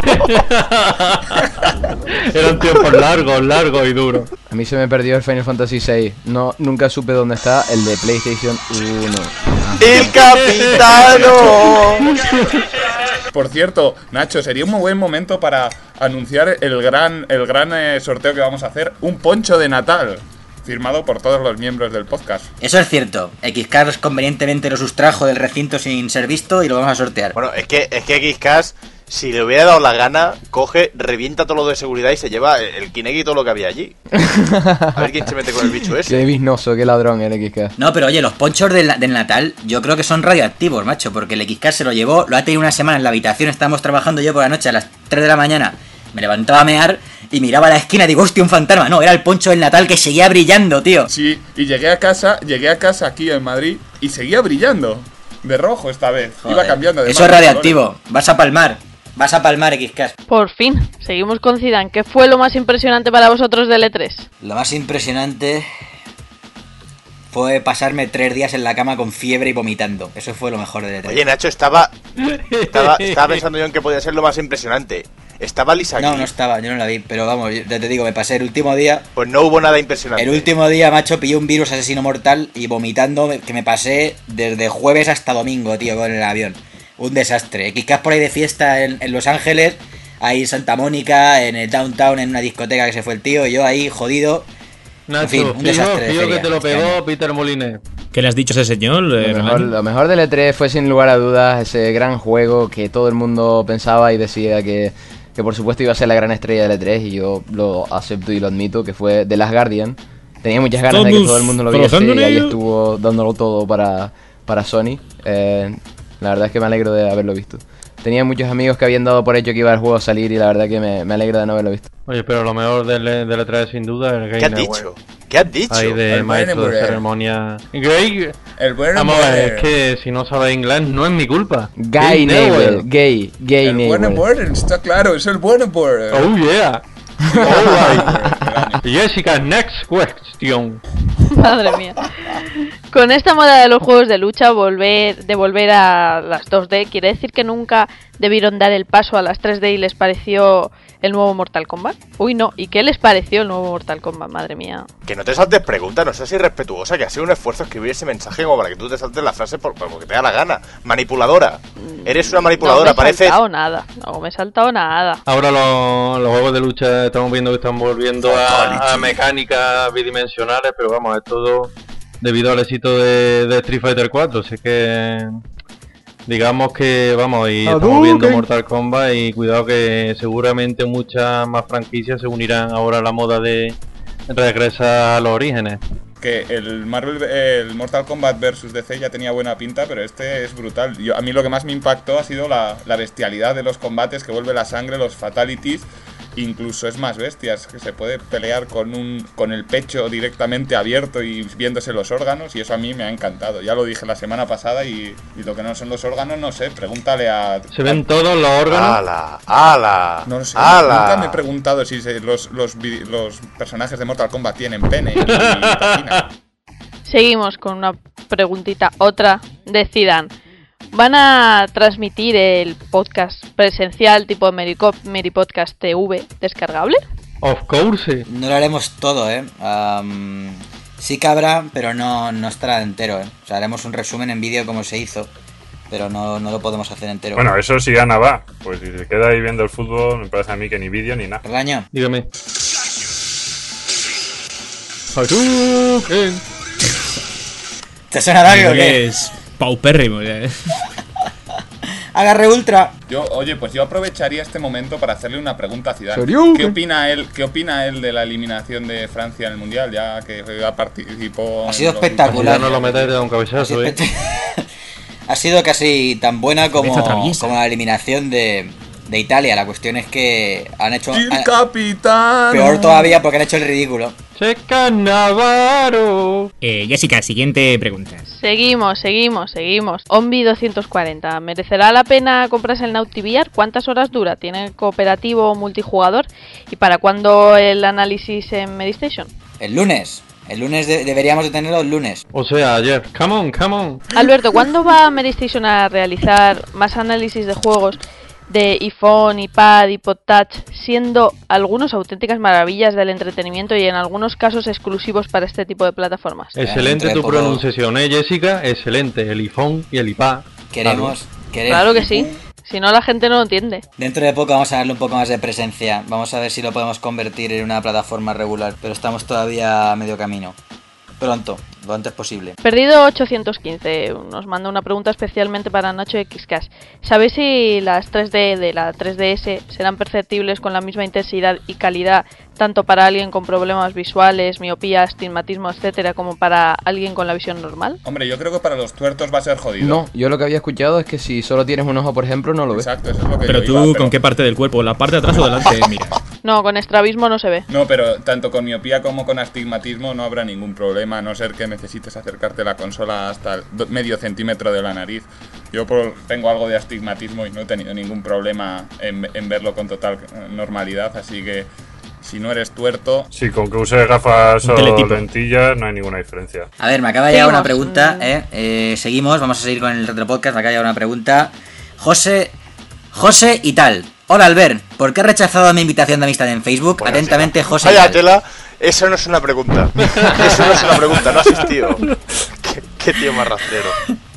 Eran tiempos largos y duros. A mí se me perdió el Final Fantasy VI. Nunca supe dónde está el de PlayStation 1. ¡El capitano! Por cierto, Nacho, sería un muy buen momento para anunciar el gran sorteo que vamos a hacer. Un poncho de Natal, firmado por todos los miembros del podcast. Eso es cierto. Xcash convenientemente lo sustrajo del recinto sin ser visto y lo vamos a sortear. Bueno, es que Xcash, si le hubiera dado la gana, coge, revienta todo lo de seguridad y se lleva el Kinect y todo lo que había allí. A ver quién se mete con el bicho ese. Qué biznoso, qué ladrón el Xcash. No, pero oye, los ponchos del Natal yo creo que son radioactivos, macho, porque el Xcash se lo llevó, lo ha tenido una semana en la habitación, estábamos trabajando yo por la noche a las 3 de la mañana, me levantaba a mear y miraba a la esquina y digo, hostia, un fantasma. No, era el poncho del Natal que seguía brillando, tío. Sí, y llegué a casa aquí en Madrid y seguía brillando. De rojo esta vez. Joder, iba cambiando de eso es radioactivo. Vas a palmar, Xcash. Por fin, seguimos con Zidane. ¿Qué fue lo más impresionante para vosotros del E3? Lo más impresionante fue pasarme 3 días en la cama con fiebre y vomitando. Eso fue lo mejor del E3. Oye, Nacho, estaba pensando yo en qué podía ser lo más impresionante. ¿Estaba Lisa aquí? No estaba, yo no la vi, pero vamos, ya te digo, me pasé el último día. Pues no hubo nada impresionante. El último día, macho, pillé un virus asesino mortal y vomitando, que me pasé desde jueves hasta domingo, tío, con el avión. Un desastre. Xcash por ahí de fiesta en Los Ángeles, ahí en Santa Mónica, en el downtown, en una discoteca que se fue el tío, y yo ahí jodido. Nacho, en fin, un desastre. Tío, que te lo pegó Peter Moline. ¿Qué le has dicho a ese señor? Lo mejor del E3 fue sin lugar a dudas ese gran juego que todo el mundo pensaba y decía que por supuesto iba a ser la gran estrella del E3, y yo lo acepto y lo admito, que fue The Last Guardian. Tenía muchas ganas de que todo el mundo lo viese y ahí estuvo dándolo todo para Sony. La verdad es que me alegro de haberlo visto. Tenía muchos amigos que habían dado por hecho que iba el juego a salir y la verdad que me alegra de no haberlo visto. Oye, pero lo mejor del E3 sin duda es el Game. ¿Qué has dicho? ¿Qué has dicho? Ahí de maestro de ceremonia. Gay. Vamos a ver, es que si no sabes inglés no es mi culpa. Gay Newell. Gay Newell. El buen está claro, es el buen. Oh yeah. Alright. Jessica, next question. Madre mía. Con esta moda de los juegos de lucha, volver a las 2D, ¿quiere decir que nunca debieron dar el paso a las 3D y les pareció el nuevo Mortal Kombat? Uy, no. ¿Y qué les pareció el nuevo Mortal Kombat? Madre mía. Que no te saltes preguntas, no seas irrespetuosa, que ha sido un esfuerzo escribir ese mensaje como para que tú te saltes la frase porque te da la gana. Manipuladora. Eres una manipuladora, parece. No me he saltado nada. Ahora los juegos de lucha estamos viendo que están volviendo a mecánicas bidimensionales, pero vamos, es todo debido al éxito de Street Fighter 4, así que digamos que vamos, y estamos viendo Mortal Kombat y cuidado que seguramente muchas más franquicias se unirán ahora a la moda de regresar a los orígenes. Que el Mortal Kombat vs DC ya tenía buena pinta, pero este es brutal. A mí lo que más me impactó ha sido la bestialidad de los combates, que vuelve la sangre, los fatalities. Incluso es más bestias, que se puede pelear con el pecho directamente abierto y viéndose los órganos, y eso a mí me ha encantado. Ya lo dije la semana pasada y lo que no son los órganos, no sé, pregúntale a... ¿Se ven todos los órganos? ¡Hala! No lo sé, nunca me he preguntado si los personajes de Mortal Kombat tienen pene y vagina. Seguimos con una preguntita, otra de Zidane. ¿Van a transmitir el podcast presencial tipo Meripodcast TV descargable? Of course. No lo haremos todo, sí que habrá, pero no estará entero, O sea, haremos un resumen en vídeo como se hizo, pero no lo podemos hacer entero. Bueno, eso si gana va. Pues si se queda ahí viendo el fútbol, me parece a mí que ni vídeo ni nada. Raño. Dígame. ¿Te suena de algo o qué? Es paupérrimo. Agarre ultra. Yo aprovecharía este momento para hacerle una pregunta a Zidane. ¿Qué opina él de la eliminación de Francia en el Mundial, ya que participó? Ha sido espectacular. No lo metéis de un cabezazo, Ha sido casi tan buena como la eliminación de Italia. La cuestión es que han hecho ¡El capitán! Peor todavía porque han hecho el ridículo. ¡Checa Navarro! Jessica, siguiente pregunta. Seguimos. Ombi 240. ¿Merecerá la pena comprarse el NautiVR? ¿Cuántas horas dura? ¿Tiene cooperativo o multijugador? ¿Y para cuándo el análisis en Medistation? El lunes. Deberíamos de tenerlo el lunes. O sea, ayer. Come on. Alberto, ¿cuándo va Medistation a realizar más análisis de juegos de iPhone, iPad, iPod Touch, siendo algunos auténticas maravillas del entretenimiento y en algunos casos exclusivos para este tipo de plataformas? Excelente tu pronunciación, Jessica. Excelente, el iPhone y el iPad. Queremos. Claro que sí. Si no, la gente no lo entiende. Dentro de poco vamos a darle un poco más de presencia. Vamos a ver si lo podemos convertir en una plataforma regular. Pero estamos todavía a medio camino. Pronto, lo antes posible. Perdido 815 nos manda una pregunta especialmente para Nacho XCash. ¿Sabéis si las 3D de la 3DS serán perceptibles con la misma intensidad y calidad tanto para alguien con problemas visuales, miopía, astigmatismo, etcétera, como para alguien con la visión normal? Hombre, yo creo que para los tuertos va a ser jodido. No, yo lo que había escuchado es que si solo tienes un ojo, por ejemplo, no lo ves. Exacto, eso es lo que Pero tú, ¿con qué parte del cuerpo? ¿La parte de atrás o delante? Mira. No, con estrabismo no se ve. No, pero tanto con miopía como con astigmatismo no habrá ningún problema, a no ser que necesites acercarte la consola hasta el medio centímetro de la nariz. Yo tengo algo de astigmatismo y no he tenido ningún problema en verlo con total normalidad, así que si no eres tuerto... Sí, con que uses gafas o lentillas no hay ninguna diferencia. A ver, me acaba de llegar una pregunta, seguimos, vamos a seguir con el retropodcast. Me acaba de llegar una pregunta. José y tal. Hola Albert, ¿por qué has rechazado mi invitación de amistad en Facebook? Bueno, atentamente, José. Vaya tela, eso no es una pregunta. Eso no es una pregunta, no ha asistido. Qué tío más rastrero.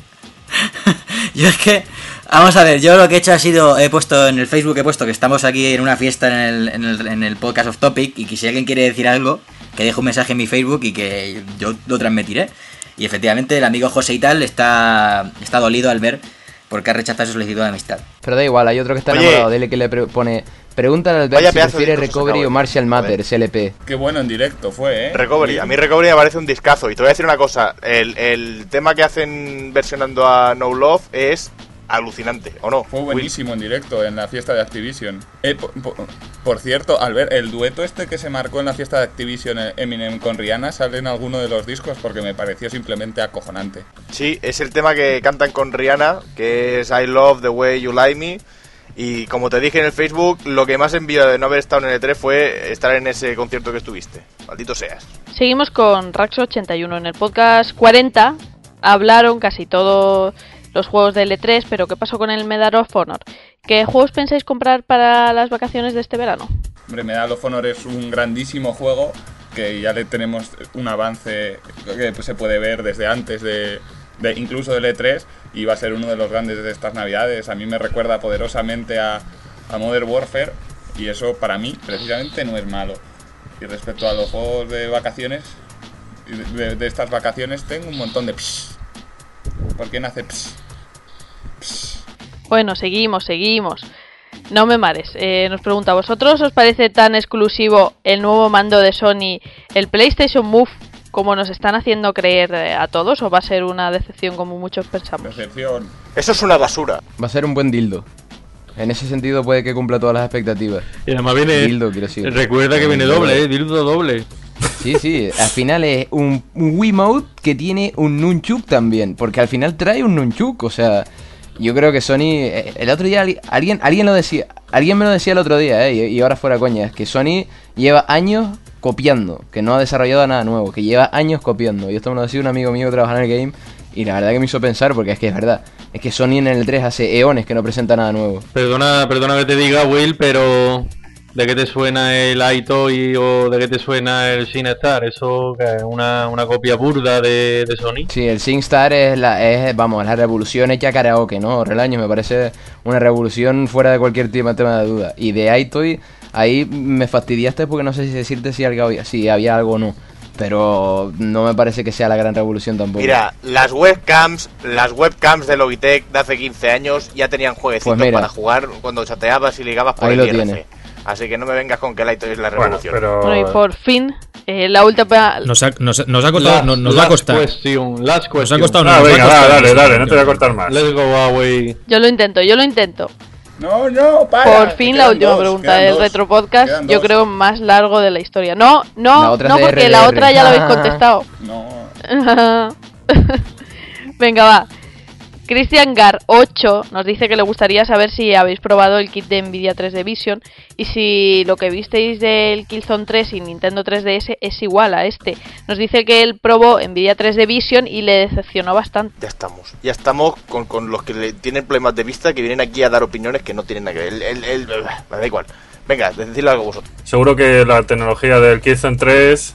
Yo es que, vamos a ver, yo lo que he hecho ha sido, he puesto en el Facebook, que estamos aquí en una fiesta en el podcast Off Topic, y que si alguien quiere decir algo, que deje un mensaje en mi Facebook y que yo lo transmitiré. Y efectivamente el amigo José y tal está dolido al ver porque ha rechazado su solicitud de amistad. Pero da igual, hay otro que está enamorado de él que le pone... Pregúntale al Albert si prefiere Recovery o Martial Matters, LP. Qué bueno en directo fue, Recovery, a mí Recovery me parece un discazo. Y te voy a decir una cosa, el tema que hacen versionando a No Love es alucinante, ¿o no? Fue buenísimo en directo en la fiesta de Activision. Por cierto, Albert, el dueto este que se marcó en la fiesta de Activision, Eminem con Rihanna, sale en alguno de los discos porque me pareció simplemente acojonante. Sí, es el tema que cantan con Rihanna, que es I Love the Way You Like Me. Y como te dije en el Facebook, lo que más envidia de no haber estado en el E3 fue estar en ese concierto que estuviste. Maldito seas. Seguimos con Raxo81. En el podcast 40 hablaron casi todos los juegos del E3, pero ¿qué pasó con el Medal of Honor? ¿Qué juegos pensáis comprar para las vacaciones de este verano? Hombre, Medal of Honor es un grandísimo juego que ya le tenemos un avance que se puede ver desde antes de incluso del E3 y va a ser uno de los grandes de estas navidades. A mí me recuerda poderosamente a Modern Warfare y eso para mí precisamente no es malo. Y respecto a los juegos de vacaciones, de estas vacaciones tengo un montón de psh. ¿Por qué nace psh? Psh. Bueno, seguimos. No me mares. Nos pregunta, ¿vosotros os parece tan exclusivo el nuevo mando de Sony, el PlayStation Move, como nos están haciendo creer a todos, o va a ser una decepción como muchos pensamos? Decepción. Eso es una basura. Va a ser un buen dildo. En ese sentido puede que cumpla todas las expectativas. Y además viene... Dildo, quiero decir. Recuerda que viene doble, dildo doble. Sí, al final es un Wiimote que tiene un nunchuk también, porque al final trae un nunchuk, o sea... Yo creo que Sony, el otro día alguien lo decía, alguien me lo decía el otro día, y ahora fuera coña, es que Sony lleva años copiando, que no ha desarrollado nada nuevo, que lleva años copiando. Y esto me lo decía un amigo mío que trabaja en el game, y la verdad que me hizo pensar, porque es que es verdad, es que Sony en el 3 hace eones que no presenta nada nuevo. Perdona que te diga, Will, pero ¿de qué te suena el iToy o de qué te suena el SingStar? ¿Eso que es una copia burda de Sony? Sí, el SingStar es la revolución hecha karaoke, ¿no? Relaño, me parece una revolución fuera de cualquier tema de duda. Y de iToy, ahí me fastidiaste porque no sé si decirte si había algo o no. Pero no me parece que sea la gran revolución tampoco. Mira, las webcams de Logitech de hace 15 años ya tenían jueguecitos para jugar cuando chateabas y ligabas por el IRC. Tiene. Así que no me vengas con que Light es la revolución. Bueno, y por fin, la última... Nos ha costado, nos va a costar. Last question. Nos ha costado. Venga, dale, no te voy a cortar más. Let's go away. Yo lo intento. No, para. Por fin la última pregunta del Retro Podcast, yo creo más largo de la historia. No, porque la otra ya la habéis contestado. No. Venga, va. Christian Gar 8 nos dice que le gustaría saber si habéis probado el kit de Nvidia 3D Vision y si lo que visteis del Killzone 3 y Nintendo 3DS es igual a este. Nos dice que él probó Nvidia 3D Vision y le decepcionó bastante. Ya estamos con los que tienen problemas de vista, que vienen aquí a dar opiniones que no tienen nada que ver. Me da igual. Venga, decidle algo vosotros. Seguro que la tecnología del Killzone 3...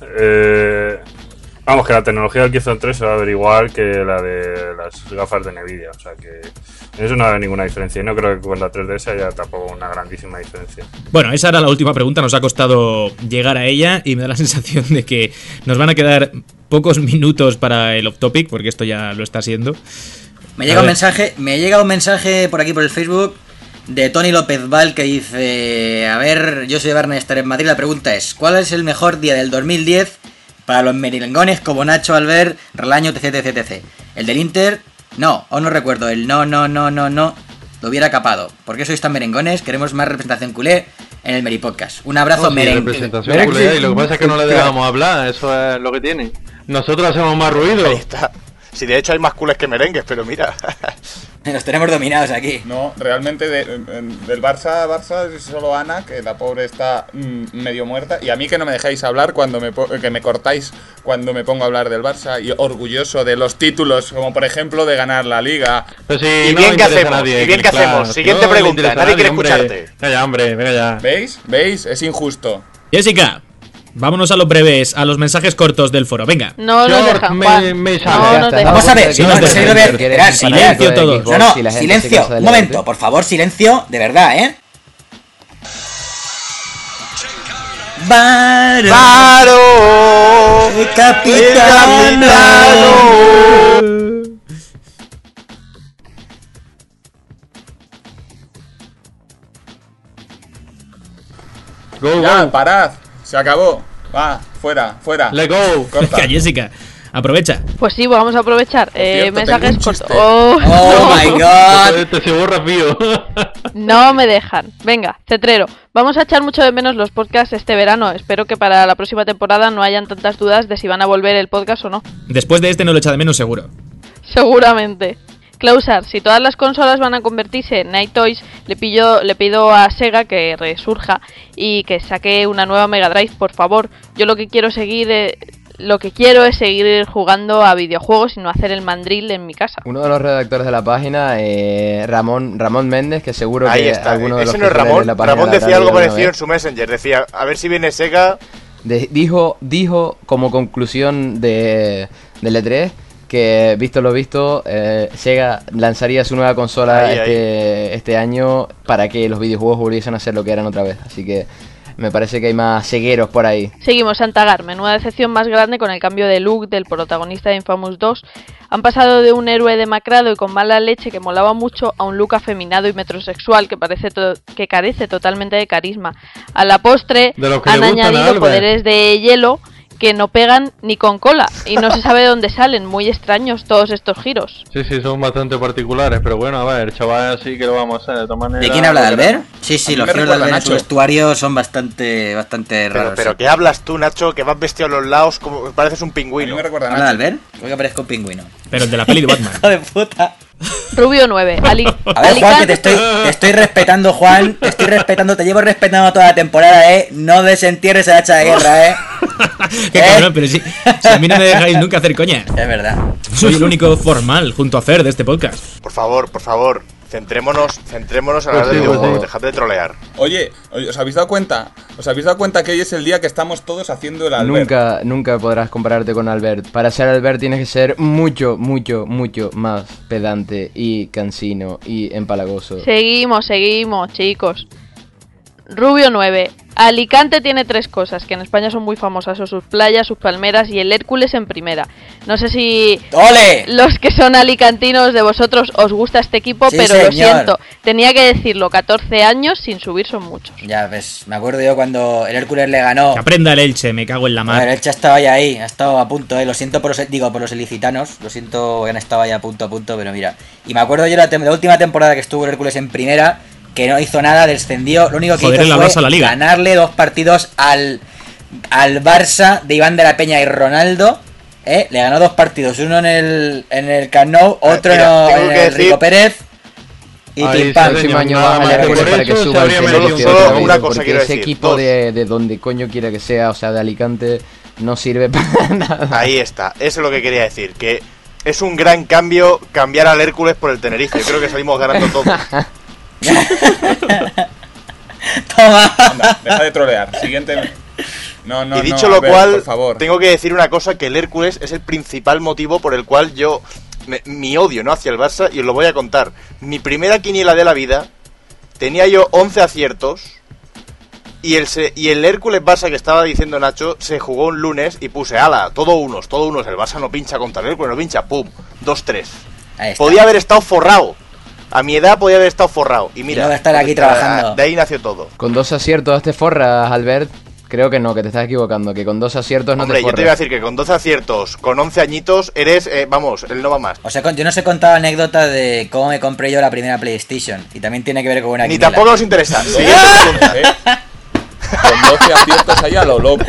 Vamos, que la tecnología del Killzone 3 se va a ver igual que la de las gafas de Nvidia. O sea que en eso no hay ninguna diferencia. Y no creo que con la 3DS haya tampoco una grandísima diferencia. Bueno, esa era la última pregunta. Nos ha costado llegar a ella y me da la sensación de que nos van a quedar pocos minutos para el off-topic, porque esto ya lo está siendo. Me llega un mensaje por aquí por el Facebook de Tony López Val que dice: a ver, yo soy Barney, estaré en Madrid. La pregunta es: ¿cuál es el mejor día del 2010 para los merengones como Nacho, Albert, Relaño, etc? El del Inter, no recuerdo. El no, lo hubiera capado. ¿Por qué sois tan merengones? Queremos más representación culé en el Meripodcast. Un abrazo, merengue. Representación culé, y lo que pasa es que no le dejamos hablar, eso es lo que tiene. Nosotros hacemos más ruido. Ahí está. Si de hecho hay más culés que merengues, pero mira. Nos tenemos dominados aquí. No, realmente del Barça es solo Ana, que la pobre está medio muerta. Y a mí que no me dejáis hablar que me cortáis cuando me pongo a hablar del Barça. Y orgulloso de los títulos, como por ejemplo de ganar la Liga. Pero si ¿Y no bien que hacemos? Siguiente pregunta, nadie quiere escucharte. Venga ya, hombre, venga ya. ¿Veis? Es injusto. Jessica, vámonos a los breves, a los mensajes cortos del foro. Venga. No nos dejan, Juan. Vamos a ver, silencio todos. No, silencio. Un momento, por favor, silencio, de verdad, ¡Varo! ¡Capitano! Ya, parad. Se acabó. Va, fuera. Let go. Corta. Jessica, aprovecha. Pues sí, vamos a aprovechar. Cierto, mensajes cortos. Oh my god. Te borra rápido. No me dejan. Venga, cetrero. Vamos a echar mucho de menos los podcasts este verano. Espero que para la próxima temporada no hayan tantas dudas de si van a volver el podcast o no. Después de este no lo echa de menos seguro. Seguramente. Clausar, si todas las consolas van a convertirse en Night Toys, le pido a Sega que resurja y que saque una nueva Mega Drive, por favor. Yo lo que quiero es seguir jugando a videojuegos y no hacer el mandril en mi casa. Uno de los redactores de la página, Ramón Méndez, que seguro ahí que está. alguno de los Ese no es Ramón. De la página Ramón decía algo parecido en su Messenger. Decía, a ver si viene Sega. Dijo como conclusión de E3 que, visto lo visto, Sega lanzaría su nueva consola este año para que los videojuegos volviesen a ser lo que eran otra vez. Así que me parece que hay más cegueros por ahí. Seguimos, Santagar. Menuda decepción más grande con el cambio de look del protagonista de Infamous 2. Han pasado de un héroe demacrado y con mala leche que molaba mucho a un look afeminado y metrosexual que carece totalmente de carisma. A la postre han añadido poderes de hielo que no pegan ni con cola y no se sabe de dónde salen. Muy extraños todos estos giros. Sí, son bastante particulares, pero bueno, a ver, chaval, así que lo vamos a hacer de todas maneras. ¿De quién habla, de Albert? Sí, los giros de Albert en su vestuario son bastante raros. Pero ¿qué hablas tú, Nacho? Que vas vestido a los lados como pareces un pingüino. ¿Me recuerda ¿Habla de Albert? Creo que parezco un pingüino. Pero el de la peli de Batman. Hijo de puta. Rubio 9. A ver, Juan, que te estoy respetando, Juan. Te llevo respetando toda la temporada, No desentierres el hacha de guerra, Qué cabrón, pero si a mí no me dejáis nunca hacer coña. Es verdad. Soy el único formal junto a Fer de este podcast. Por favor, centrémonos en hablar de videojuegos, dejad de trolear. Oye, ¿os habéis dado cuenta? Que hoy es el día que estamos todos haciendo el Albert? Nunca podrás compararte con Albert. Para ser Albert tienes que ser mucho más pedante y cansino y empalagoso. Seguimos, chicos. Rubio 9. Alicante tiene 3 cosas que en España son muy famosas: son sus playas, sus palmeras y el Hércules en primera. No sé si ¡ole! Los que son alicantinos de vosotros os gusta este equipo, sí, pero señor. Lo siento, tenía que decirlo, 14 años sin subir son muchos. Ya ves, me acuerdo yo cuando el Hércules le ganó. Que aprenda el Elche, me cago en la mar. El Elche ha estado ahí, ha estado a punto, Lo siento por los ilicitanos, lo siento que han estado ahí a punto, pero mira. Y me acuerdo yo la última temporada que estuvo el Hércules en primera, que no hizo nada, descendió, lo único que hizo fue ganarle 2 partidos al Barça de Iván de la Peña y Ronaldo, le ganó 2 partidos, uno en el Camp Nou, otro en el Rico Pérez y pim pam. Para que suba el una cosa quiero decir, ese equipo de donde coño quiera que sea, o sea, de Alicante, no sirve para nada. Ahí está, eso es lo que quería decir, que es un gran cambio cambiar al Hércules por el Tenerife. Yo creo que salimos ganando todos. Toma. Anda, deja de trolear. Siguiente. No, y dicho lo cual, por favor, tengo que decir una cosa, que el Hércules es el principal motivo por el cual yo mi odio, ¿no?, hacia el Barça, y os lo voy a contar. Mi primera quiniela de la vida tenía yo 11 aciertos y el Hércules Barça que estaba diciendo Nacho se jugó un lunes y puse ala, todo unos, el Barça no pincha contra el Hércules, no pincha, pum, 2-3. Podía haber estado forrado. A mi edad podía haber estado forrado. Y mira, no estar aquí trabajando. De ahí nació todo. Con 2 aciertos te forras, Albert. Creo que no, que te estás equivocando. Que con 2 aciertos no te forras. Yo te iba a decir que con 12 aciertos, con 11 añitos, eres, vamos, él no va más. O sea, yo no os he contado anécdota de cómo me compré yo la primera PlayStation. Y también tiene que ver con una quiniela. Ni tampoco nos interesa. Con 12 aciertos ahí a lo loco.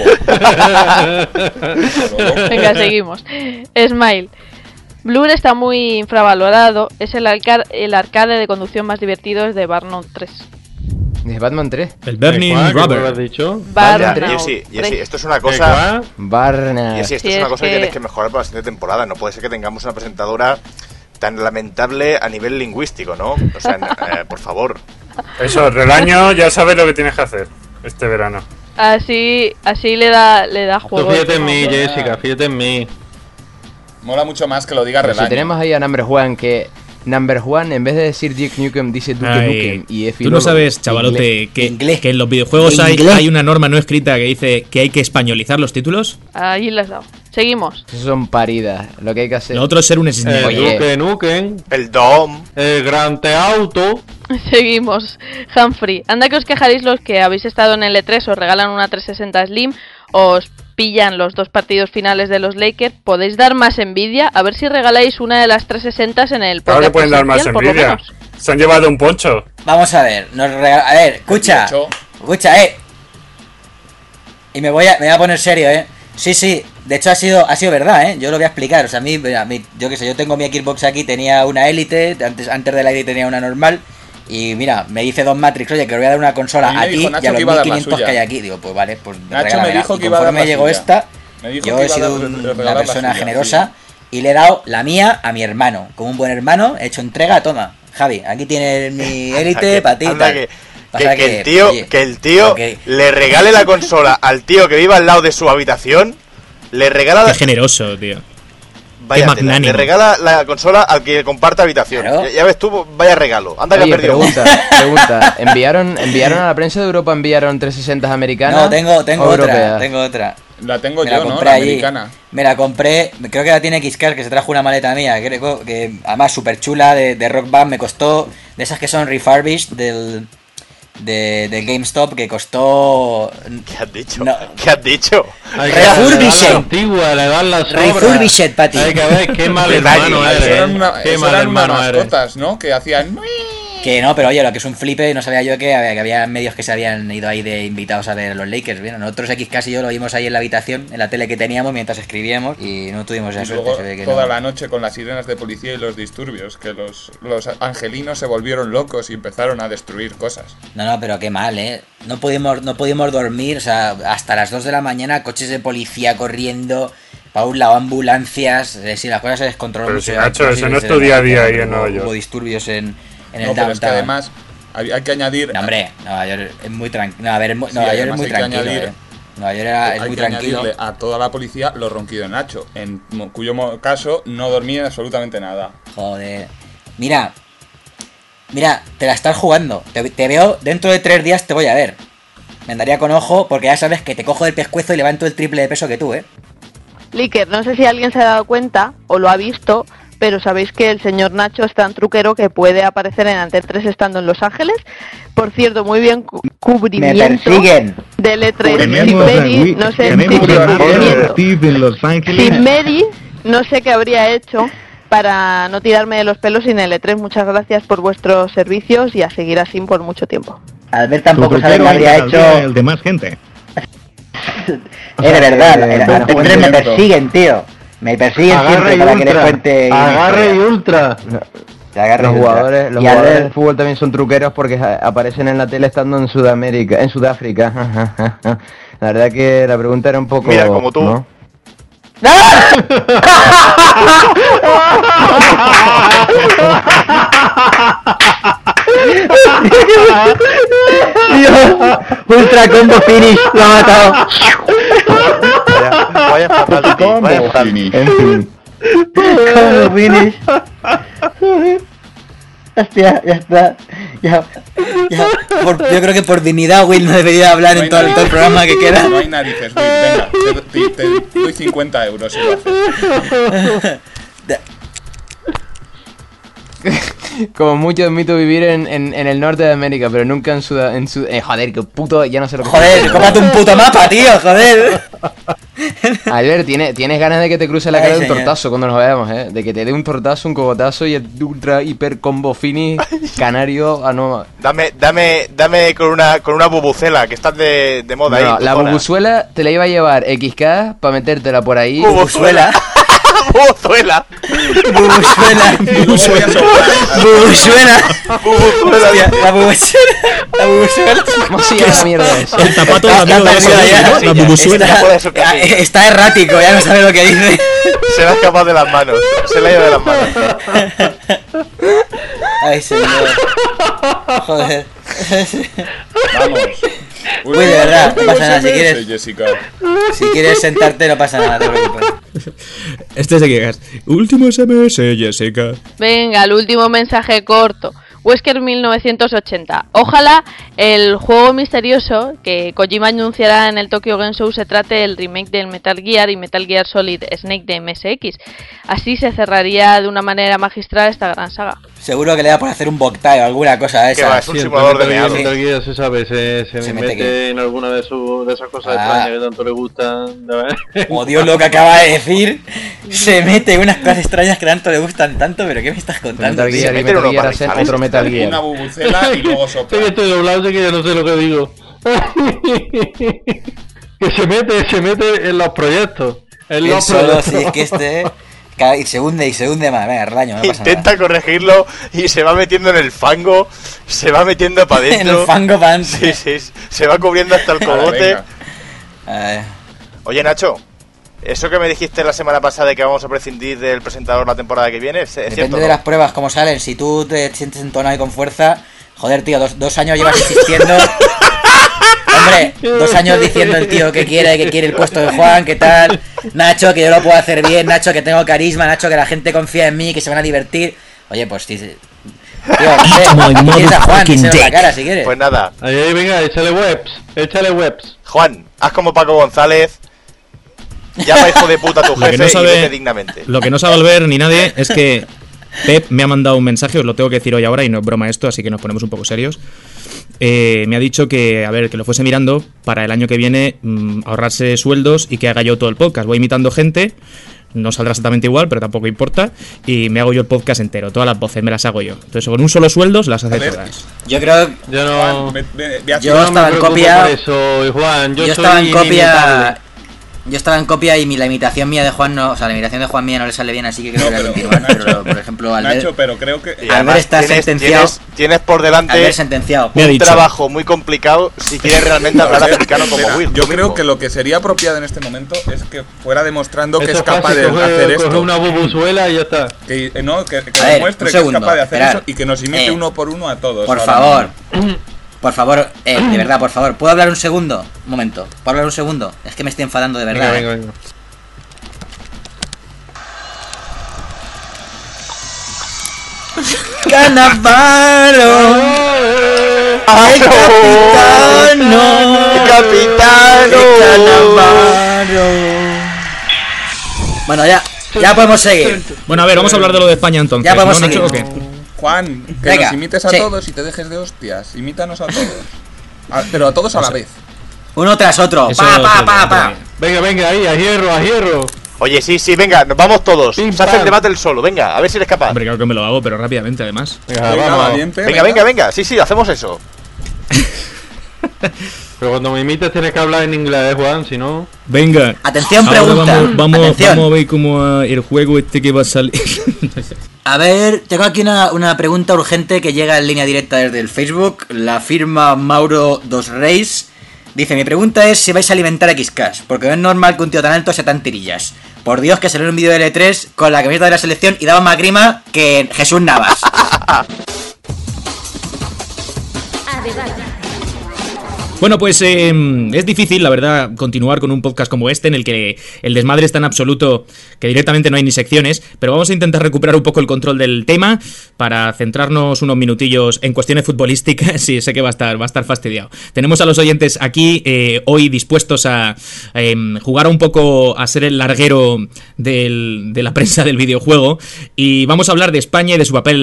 Venga, seguimos. Smile. Blur está muy infravalorado, es el arcade de conducción más divertido de Burnout 3. ¿De Batman 3? El Burning Rubber. ¿Lo has dicho? Jessy, esto es una cosa... Jessy, esto es una cosa que tienes que mejorar para la siguiente temporada. No puede ser que tengamos una presentadora tan lamentable a nivel lingüístico, ¿no? O sea, por favor. Eso, Relaño, ya sabes lo que tienes que hacer este verano. Así le da juego. Fíjate en mí, Jessica, fíjate en mí. Mola mucho más que lo diga Relaño. Si tenemos ahí a Number One, que Number One en vez de decir Duke Nukem dice Duke Nukem y es Tú no sabes, chavalote, que en los videojuegos hay una norma no escrita que dice que hay que españolizar los títulos. Ahí las has dado. Seguimos. Eso son paridas, lo que hay que hacer. Lo otro es ser un SNES. Duke Nukem, el DOM, el Grand Theft Auto. Seguimos. Humphrey, anda que os quejaréis los que habéis estado en el E3, os regalan una 360 Slim, os pillan los 2 partidos finales de los Lakers. ¿Podéis dar más envidia? A ver si regaláis una de las 360s en el podcast. Claro que pueden dar más envidia. Se han llevado un poncho. Vamos a ver, a ver, escucha, y me voy a poner serio, Sí, De hecho ha sido verdad, Yo lo voy a explicar. O sea, a mí yo qué sé, yo tengo mi Xbox aquí, tenía una Elite, antes de la Elite tenía una normal. Y mira, me dice Don Matrix, oye, que le voy a dar una consola a ti y a los 1500 que hay aquí. Digo, pues vale, pues Nacho me dijo que iba a dar la suya. Llegó esta, yo he sido una persona generosa y le he dado la mía a mi hermano. Como un buen hermano, he hecho entrega, toma, Javi, aquí tienes mi Elite para ti. Que el tío le regale la consola al tío que viva al lado de su habitación. Le regala. Qué generoso, tío. Vaya tela, le regala la consola al que comparte habitación. Claro. Ya ves tú, vaya regalo. Anda, que ha perdido. Pregunta. ¿Enviaron a la prensa de Europa, enviaron 360 americanas? No, tengo otra. La tengo yo, ¿no? La americana. Me la compré, creo que la tiene Xcar, que se trajo una maleta mía, creo que además súper chula, de Rock Band, me costó, de esas que son refurbished del GameStop, que costó... ¿Qué has dicho? No. ¿Qué has dicho? Refurbished. Antigua, le dan las Refurbished, Pati. Hay que ver qué mal hermano eres. Eran unas mascotas, ¿no? Que hacían... Que no, pero oye, lo que es un flipe, no sabía yo que había medios que se habían ido ahí de invitados a ver los Lakers. Bien, nosotros XCast y yo lo vimos ahí en la habitación, en la tele que teníamos mientras escribíamos y no tuvimos esa suerte. Se ve que toda la noche con las sirenas de policía y los disturbios, que los angelinos se volvieron locos y empezaron a destruir cosas. No, pero qué mal, No pudimos dormir, o sea, hasta las 2 de la mañana, coches de policía corriendo... Para un lado, ambulancias, si las cosas se descontrolan mucho. Pero Nacho, eso no es tu día a día ahí en Nueva York. Hubo disturbios en el downtown. Pero es que además hay que añadir... No, hombre, Nueva York es muy tranquilo. Nueva York es muy tranquilo. Nueva York es muy tranquilo. A toda la policía lo ronquido de Nacho, en cuyo caso no dormía absolutamente nada. Joder. Mira, te la estás jugando. Te veo, dentro de 3 días te voy a ver. Me andaría con ojo porque ya sabes que te cojo del pescuezo y levanto el triple de peso que tú, Licker, no sé si alguien se ha dado cuenta o lo ha visto, pero sabéis que el señor Nacho es tan truquero que puede aparecer en Antena 3 estando en Los Ángeles. Por cierto, muy bien cubrimiento del E3. Sin Mary, no sé qué habría hecho para no tirarme de los pelos sin el E3. Muchas gracias por vuestros servicios y a seguir así por mucho tiempo. Albert tampoco sabe que habría hecho el de más gente. De verdad, me persiguen, tío. Me persiguen siempre para que les cuente. Agarre y ultra. Los jugadores de fútbol también son truqueros porque aparecen en la tele estando en Sudáfrica. La verdad que la pregunta era un poco... Mira, como tú. ¿no? Ultra combo finish, lo ha matado. Vaya fatal. En fin. Combo finish. Hostia, ya está. Ya. Yo creo que por dignidad Will no debería hablar en todo el programa que queda. No hay narices, Will. Venga, te doy 50 euros si lo haces. Como mucho admito vivir en el norte de América, pero nunca en joder, que puto, ya no sé lo que... Joder, cómprate un puto mapa, tío, joder. Albert, tienes ganas de que te cruce la cara de un tortazo cuando nos veamos, de que te dé un tortazo, un cogotazo y el ultra hiper combo finish canario a no... Dame con una bubucela que estás de moda ahí. La bubuzuela te la iba a llevar XK para metértela por ahí. Bubuzuela. Bubuzuela. La bubuzuela. ¿Cómo se llama la mierda eso? El zapato de amigo de la bubuzuela. Está errático, ya no sabe lo que dice. Se le ha escapado de las manos. Se le ha ido de las manos. Ay, señor. Joder. Vamos. Uy, de verdad, no pasa nada. Si quieres sentarte, no pasa nada, te preocupes. Este es de Gigas. Último SMS, Jessica. Venga, el último mensaje corto. Wesker 1980. Ojalá el juego misterioso que Kojima anunciará en el Tokyo Game Show se trate del remake del Metal Gear y Metal Gear Solid Snake de MSX. Así se cerraría de una manera magistral esta gran saga. Seguro que le da por hacer un boktai o alguna cosa esa. Que va, es un simulador de meados. Metal Gear se sabe, se mete en alguna de esas cosas extrañas que tanto le gustan. Oh Dios, lo que acaba de decir. Se mete en unas cosas extrañas que tanto le gustan tanto, pero ¿qué me estás contando? Metal Gear y Metal Gear hacer otro Metal Gear. Una bubucela y luego sopla. Estoy doblado, que ya no sé lo que digo. Que se mete en los proyectos. López. Solo, sí, es que y se hunde más, venga, Raño, no pasa Intenta nada. corregirlo y se va metiendo en el fango, se va metiendo para adentro. En el fango pan. Sí, se va cubriendo hasta el cogote. Oye, Nacho, eso que me dijiste la semana pasada de que vamos a prescindir del presentador la temporada que viene, ¿es Depende cierto? de las pruebas, cómo salen. Si tú te sientes entonado y con fuerza, joder, tío, dos años llevas insistiendo. Hombre, 2 años diciendo el tío que quiere el puesto de Juan, que tal. Nacho, que yo lo puedo hacer bien, Nacho, que tengo carisma, Nacho, que la gente confía en mí, que se van a divertir. Oye, pues tío, tienes a Juan, díselo en la cara si quieres. Pues nada. Ahí, venga, échale webs. Juan, haz como Paco González. Llama hijo de puta a tu jefe y vete dignamente. Lo que no sabe Albert ni nadie es que Pep me ha mandado un mensaje, os lo tengo que decir hoy ahora y no es broma esto, así que nos ponemos un poco serios. Me ha dicho que, a ver, que lo fuese mirando para el año que viene, ahorrarse sueldos y que haga yo todo el podcast. Voy imitando gente, no saldrá exactamente igual, pero tampoco importa, y me hago yo el podcast entero, todas las voces me las hago yo. Entonces con un solo sueldo las hace todas. Yo creo... Yo no... Yo estaba en copia... Por eso, Juan, yo estaba en copia... Yo estaba en copia y la imitación mía de Juan no, o sea, la imitación de Juan mía no le sale bien, así que creo que voy a continuar. Nacho, pero, por ejemplo, Albert, Nacho, pero creo que Albert está sentenciado. Tienes por delante sentenciado. un trabajo muy complicado si quieres realmente hablar americano como Will. Yo creo que lo que sería apropiado en este momento es que fuera demostrando que es capaz de hacer esto. Coge una bubuzuela y ya está. Que demuestre que es capaz de hacer eso y que nos imite uno por uno a todos. Por favor. Por favor, de verdad, por favor, ¿puedo hablar un segundo? Un momento, ¿puedo hablar un segundo? Es que me estoy enfadando de verdad. Venga. ¡Canavaro! ¡Ay, capitano! ¡Capitano! ¡Canavaro! Bueno, ya podemos seguir. Bueno, a ver, vamos a hablar de lo de España entonces. Ya podemos seguir. Nacho, ¿o qué? Juan, que venga, nos imites a todos y te dejes de hostias. Imítanos a todos. Pero a todos a la vez. Uno tras otro. Pa. Venga, ahí, a hierro. Oye, sí, venga, nos vamos todos. Se hace el debate el solo, venga, a ver si eres capaz. Hombre, claro que me lo hago, pero rápidamente además. Venga, sí, hacemos eso. Pero cuando me imites tienes que hablar en inglés, Juan, si no... Venga. Atención, pregunta. Vamos a ver cómo el juego que va a salir. A ver, tengo aquí una pregunta urgente que llega en línea directa desde el Facebook. La firma Mauro Dos Reis dice: mi pregunta es si vais a alimentar a Xcash, porque no es normal que un tío tan alto sea tan tirillas. Por Dios, que salió un vídeo de L3 con la camiseta de la selección y daba más grima que Jesús Navas. Bueno, pues es difícil, la verdad, continuar con un podcast como este en el que el desmadre es tan absoluto que directamente no hay ni secciones, pero vamos a intentar recuperar un poco el control del tema para centrarnos unos minutillos en cuestiones futbolísticas. Sí, sé que va a estar fastidiado. Tenemos a los oyentes aquí hoy dispuestos a jugar un poco, a ser el larguero de la prensa del videojuego, y vamos a hablar de España y de su papel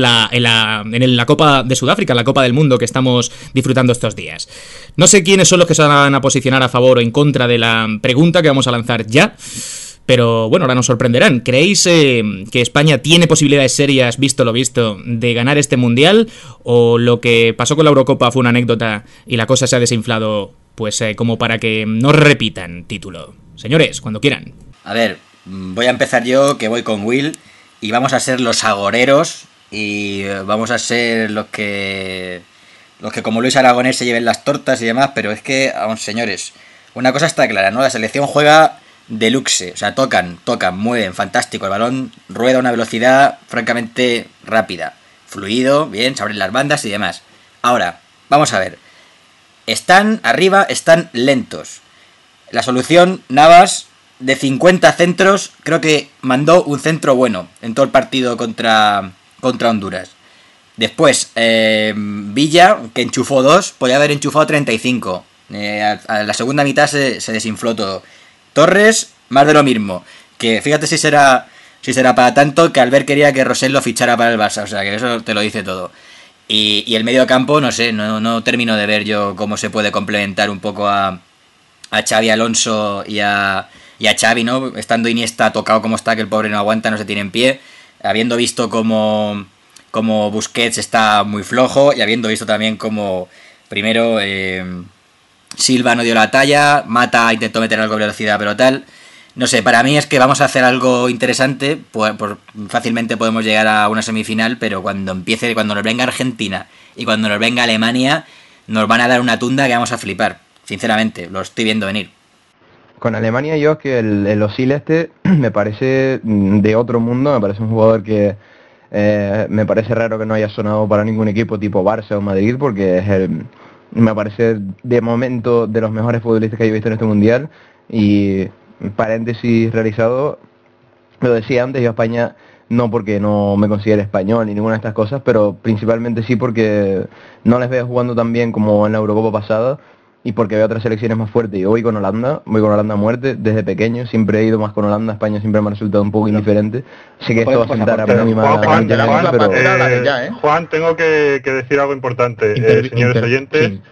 en la Copa de Sudáfrica, la Copa del Mundo que estamos disfrutando estos días. No sé quiénes son los que se van a posicionar a favor o en contra de la pregunta que vamos a lanzar ya, pero bueno, ahora nos sorprenderán. ¿Creéis que España tiene posibilidades serias, visto lo visto, de ganar este Mundial? ¿O lo que pasó con la Eurocopa fue una anécdota y la cosa se ha desinflado pues como para que no repitan título? Señores, cuando quieran. A ver, voy a empezar yo, que voy con Will, y vamos a ser los agoreros y vamos a ser los que como Luis Aragonés se lleven las tortas y demás, pero es que, señores, una cosa está clara, ¿no? La selección juega de luxe, o sea, tocan, mueven, fantástico, el balón rueda a una velocidad francamente rápida, fluido, bien, se abren las bandas y demás. Ahora, vamos a ver, están arriba, están lentos. La solución, Navas, de 50 centros, creo que mandó un centro bueno en todo el partido contra Honduras. Después, Villa, que enchufó 2, podía haber enchufado 35. A la segunda mitad se desinfló todo. Torres, más de lo mismo. Que fíjate si será para tanto, que Albert quería que Rosell lo fichara para el Barça. O sea, que eso te lo dice todo. Y el medio campo, no sé, no termino de ver yo cómo se puede complementar un poco a Xavi Alonso y a Xavi, ¿no? Estando Iniesta tocado como está, que el pobre no aguanta, no se tiene en pie. Habiendo visto como Busquets está muy flojo y habiendo visto también como primero Silva no dio la talla, Mata intentó meter algo de velocidad pero tal, No sé, para mí es que vamos a hacer algo interesante, pues, fácilmente podemos llegar a una semifinal, pero cuando nos venga Argentina y cuando nos venga Alemania, nos van a dar una tunda que vamos a flipar, sinceramente, lo estoy viendo venir. Con Alemania yo es que el Özil me parece de otro mundo, me parece un jugador que me parece raro que no haya sonado para ningún equipo tipo Barça o Madrid, porque me parece de momento de los mejores futbolistas que he visto en este mundial. Y paréntesis realizado, lo decía antes, yo a España no porque no me considere español ni ninguna de estas cosas, pero principalmente sí porque no les veo jugando tan bien como en la Eurocopa pasada y porque veo otras selecciones más fuertes. Yo voy con Holanda a muerte, desde pequeño, siempre he ido más con Holanda. España siempre me ha resultado un poco indiferente. Sé que esto va a sentar a muy mal a mucha gente, pero... Juan, tengo que decir algo importante, señores oyentes. Sí.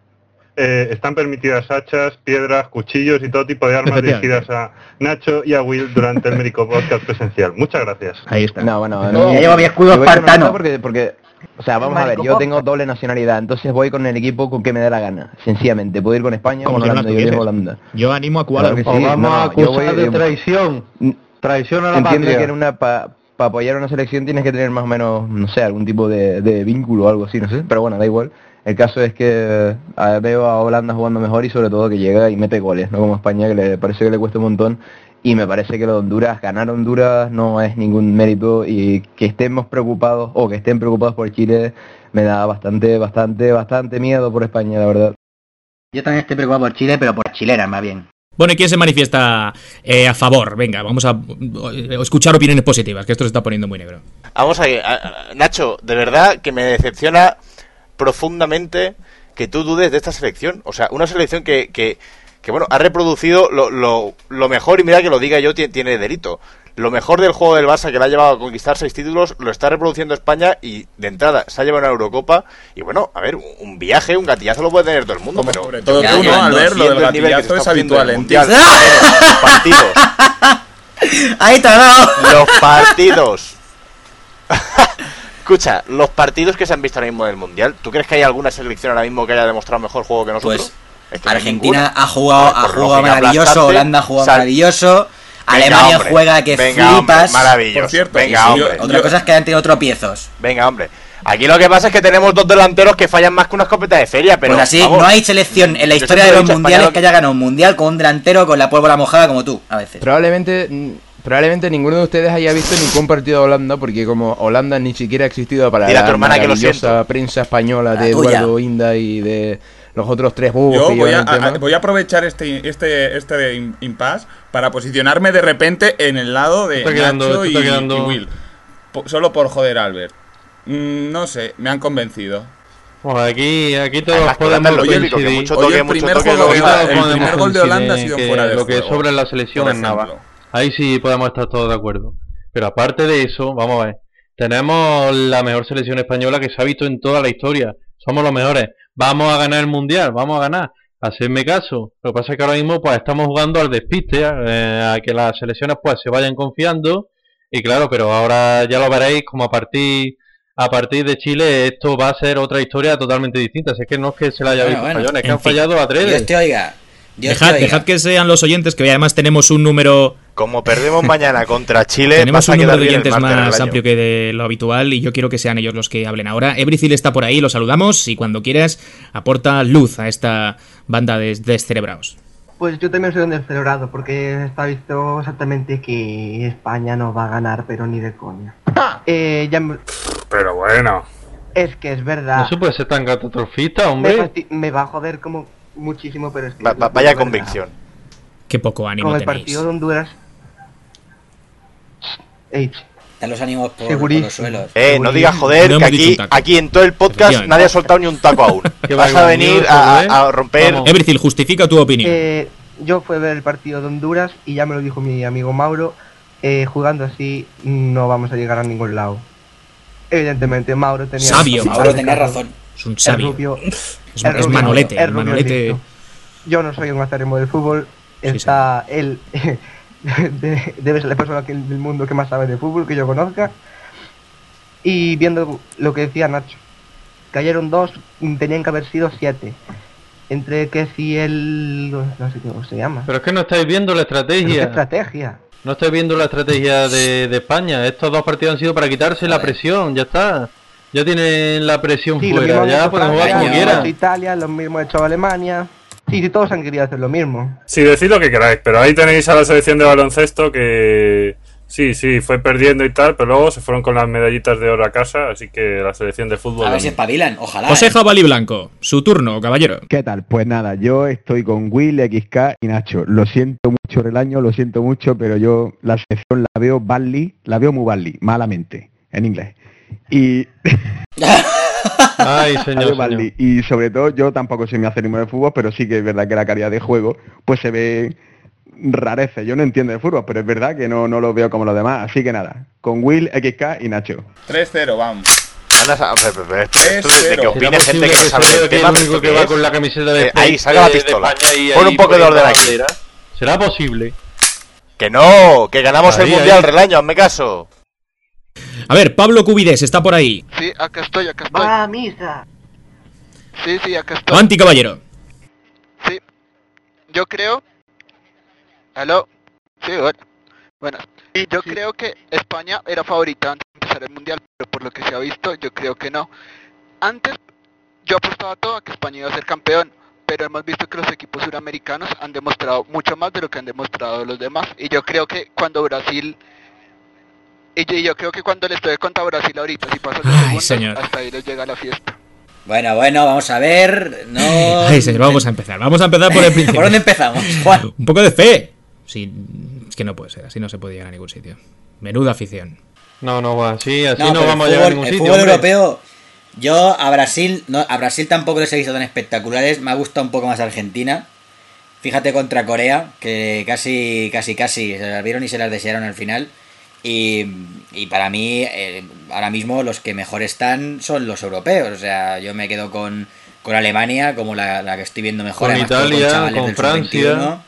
Están permitidas hachas, piedras, cuchillos y todo tipo de armas dirigidas a Nacho y a Will durante el Médico Podcast presencial. Muchas gracias. Ahí está. No, ya llevo mi escudo espartano. Porque, o sea, vamos a ver, yo tengo doble nacionalidad, entonces voy con el equipo con que me dé la gana. Sencillamente, puedo ir con España o con Holanda, yo elijo Holanda. Yo animo a Kuala Lumpur. Vamos a acusar de traición. Traición a la entiendo patria. Que para apoyar una selección tienes que tener más o menos, no sé, algún tipo de vínculo o algo así, no sé, pero bueno, da igual. El caso es que veo a Holanda jugando mejor y sobre todo que llega y mete goles, no como España, que le parece que le cuesta un montón. Y me parece que lo de Honduras, ganar Honduras no es ningún mérito, y que estemos preocupados o que estén preocupados por Chile me da bastante miedo por España, la verdad. Yo también estoy preocupado por Chile, pero por chilenas más bien. Bueno, ¿y quién se manifiesta a favor? Venga, vamos a escuchar opiniones positivas, que esto se está poniendo muy negro. Vamos a ver, Nacho, de verdad que me decepciona profundamente que tú dudes de esta selección. O sea, una selección que bueno, ha reproducido lo mejor, y mira que lo diga yo, tiene delito. Lo mejor del juego del Barça, que le ha llevado a conquistar 6 títulos, lo está reproduciendo España, y de entrada se ha llevado una Eurocopa. Y bueno, a ver, un viaje, un gatillazo lo puede tener todo el mundo, pero sobre todo tú, ¿no? Al ver, lo del gatillazo es habitual en ti. Los partidos. Ahí te ha dado. Los partidos. Escucha, los partidos que se han visto ahora mismo del Mundial, ¿tú crees que hay alguna selección ahora mismo que haya demostrado mejor juego que nosotros? Pues es que Argentina ha jugado maravilloso, Holanda ha jugado maravilloso, Alemania juega que flipas. Hombre, maravilloso. Por cierto, venga, hombre. Otra cosa es que han tenido tropiezos. Venga, hombre. Aquí lo que pasa es que tenemos dos delanteros que fallan más que una escopeta de feria, pero... Pues así, vamos, no hay selección en la historia de los mundiales que haya ganado un mundial con un delantero con la pólvora mojada como tú, a veces. Probablemente ninguno de ustedes haya visto ningún partido de Holanda, porque como Holanda ni siquiera ha existido para la maravillosa prensa española de Eduardo Inda y de los otros tres bubos. Yo voy a aprovechar este impasse para posicionarme de repente en el lado de Nacho y Will. Solo por joder a Albert. No sé, me han convencido. Bueno, aquí todos podemos coincidir. Hoy el primer gol de Holanda ha sido fuera de lo juego. Que sobra en la selección es nada. Ahí sí podemos estar todos de acuerdo. Pero aparte de eso, vamos a ver, tenemos la mejor selección española que se ha visto en toda la historia. Somos los mejores. Vamos a ganar el Mundial, vamos a ganar. Hacedme caso. Lo que pasa es que ahora mismo pues estamos jugando al despiste, a que las selecciones pues se vayan confiando. Y claro, pero ahora ya lo veréis como a partir de Chile esto va a ser otra historia totalmente distinta. Así que no es que se la haya visto fallones, que han fallado a tres. Dejad que sean los oyentes, que hoy además tenemos un número... Como perdemos mañana contra Chile, tenemos un número de oyentes más amplio que de lo habitual, y yo quiero que sean ellos los que hablen ahora. Ebricil está por ahí, lo saludamos, y cuando quieras aporta luz a esta banda de descerebrados. Pues yo también soy un descerebrado, porque está visto exactamente que España no va a ganar, pero ni de coña. Pero bueno. Es que es verdad. No se puede ser tan catastrofista, hombre. Me va a joder como muchísimo, pero es que... vaya convicción. Qué poco ánimo con el tenéis. Partido de Honduras... Están los ánimos por los suelos. No digas joder, no, que aquí en todo el podcast nadie ha soltado ni un taco aún. Vas a venir a romper... Ebricil, justifica tu opinión. Yo fui a ver el partido de Honduras y ya me lo dijo mi amigo Mauro, jugando así no vamos a llegar a ningún lado. Evidentemente Mauro tenía Mauro tenía razón. Es un sabio. Es Manolete. El Manolete. Yo no soy un acérrimo del fútbol. Él debe ser la persona del mundo que más sabe de fútbol que yo conozca. Y viendo lo que decía Nacho, cayeron 2, tenían que haber sido 7. Entre que si el... no sé cómo se llama. Pero es que no estáis viendo la estrategia. ¿Qué estrategia? No estáis viendo la estrategia de España. Estos 2 partidos han sido para quitarse la presión, ya está. Ya tienen la presión fuera, ya pueden jugar como quieran. Italia, lo mismo ha hecho Alemania. Sí, todos han querido hacer lo mismo. Sí, decid lo que queráis, pero ahí tenéis a la selección de baloncesto que sí, fue perdiendo y tal, pero luego se fueron con las medallitas de oro a casa, así que la selección de fútbol... A ver si espabilan, ojalá. José Jabalí Blanco, su turno, caballero. ¿Qué tal? Pues nada, yo estoy con Will, XK y Nacho. Lo siento mucho el año, lo siento mucho, pero yo la selección la veo badly, la veo muy badly, malamente, en inglés. Y... Ay, señor. Y sobre todo, yo tampoco soy muy acérrimo de fútbol, pero sí que es verdad que la calidad de juego pues se ve rarece. Yo no entiendo de fútbol, pero es verdad que no lo veo como los demás. Así que nada, con Will, XK y Nacho. 3-0, vamos. Esto de que opine gente que no sabe del tema, que va con la camiseta de ahí, saca la pistola. Pon un poco de orden aquí. ¿Será posible? Que no, que ganamos el Mundial, Relaño, hazme caso. A ver, Pablo Cubides está por ahí. Sí, acá estoy. ¡Va, misa! Sí, acá estoy. Avanti, caballero. Sí, yo creo... ¿Aló? Sí, bueno. Yo creo que España era favorita antes de empezar el Mundial, pero por lo que se ha visto, yo creo que no. Antes, yo apostaba todo a que España iba a ser campeón, pero hemos visto que los equipos suramericanos han demostrado mucho más de lo que han demostrado los demás. Y yo creo que cuando Brasil... Y yo creo que cuando les estoy contra Brasil ahorita, si pasa el segundo, hasta ahí les llega la fiesta. Bueno, vamos a ver. No. Ay, señor, vamos a empezar por el principio. ¿Por dónde empezamos, Juan? Un poco de fe. Sí, es que no puede ser, así no se puede llegar a ningún sitio. Menuda afición. No, así no vamos a llegar a ningún sitio. El fútbol europeo, yo a Brasil tampoco les he visto tan espectaculares. Me ha gustado un poco más Argentina. Fíjate contra Corea, que casi se las vieron y se las desearon al final. Y para mí, ahora mismo los que mejor están son los europeos. O sea, yo me quedo con Alemania como la que estoy viendo mejor. Con Italia, con Francia.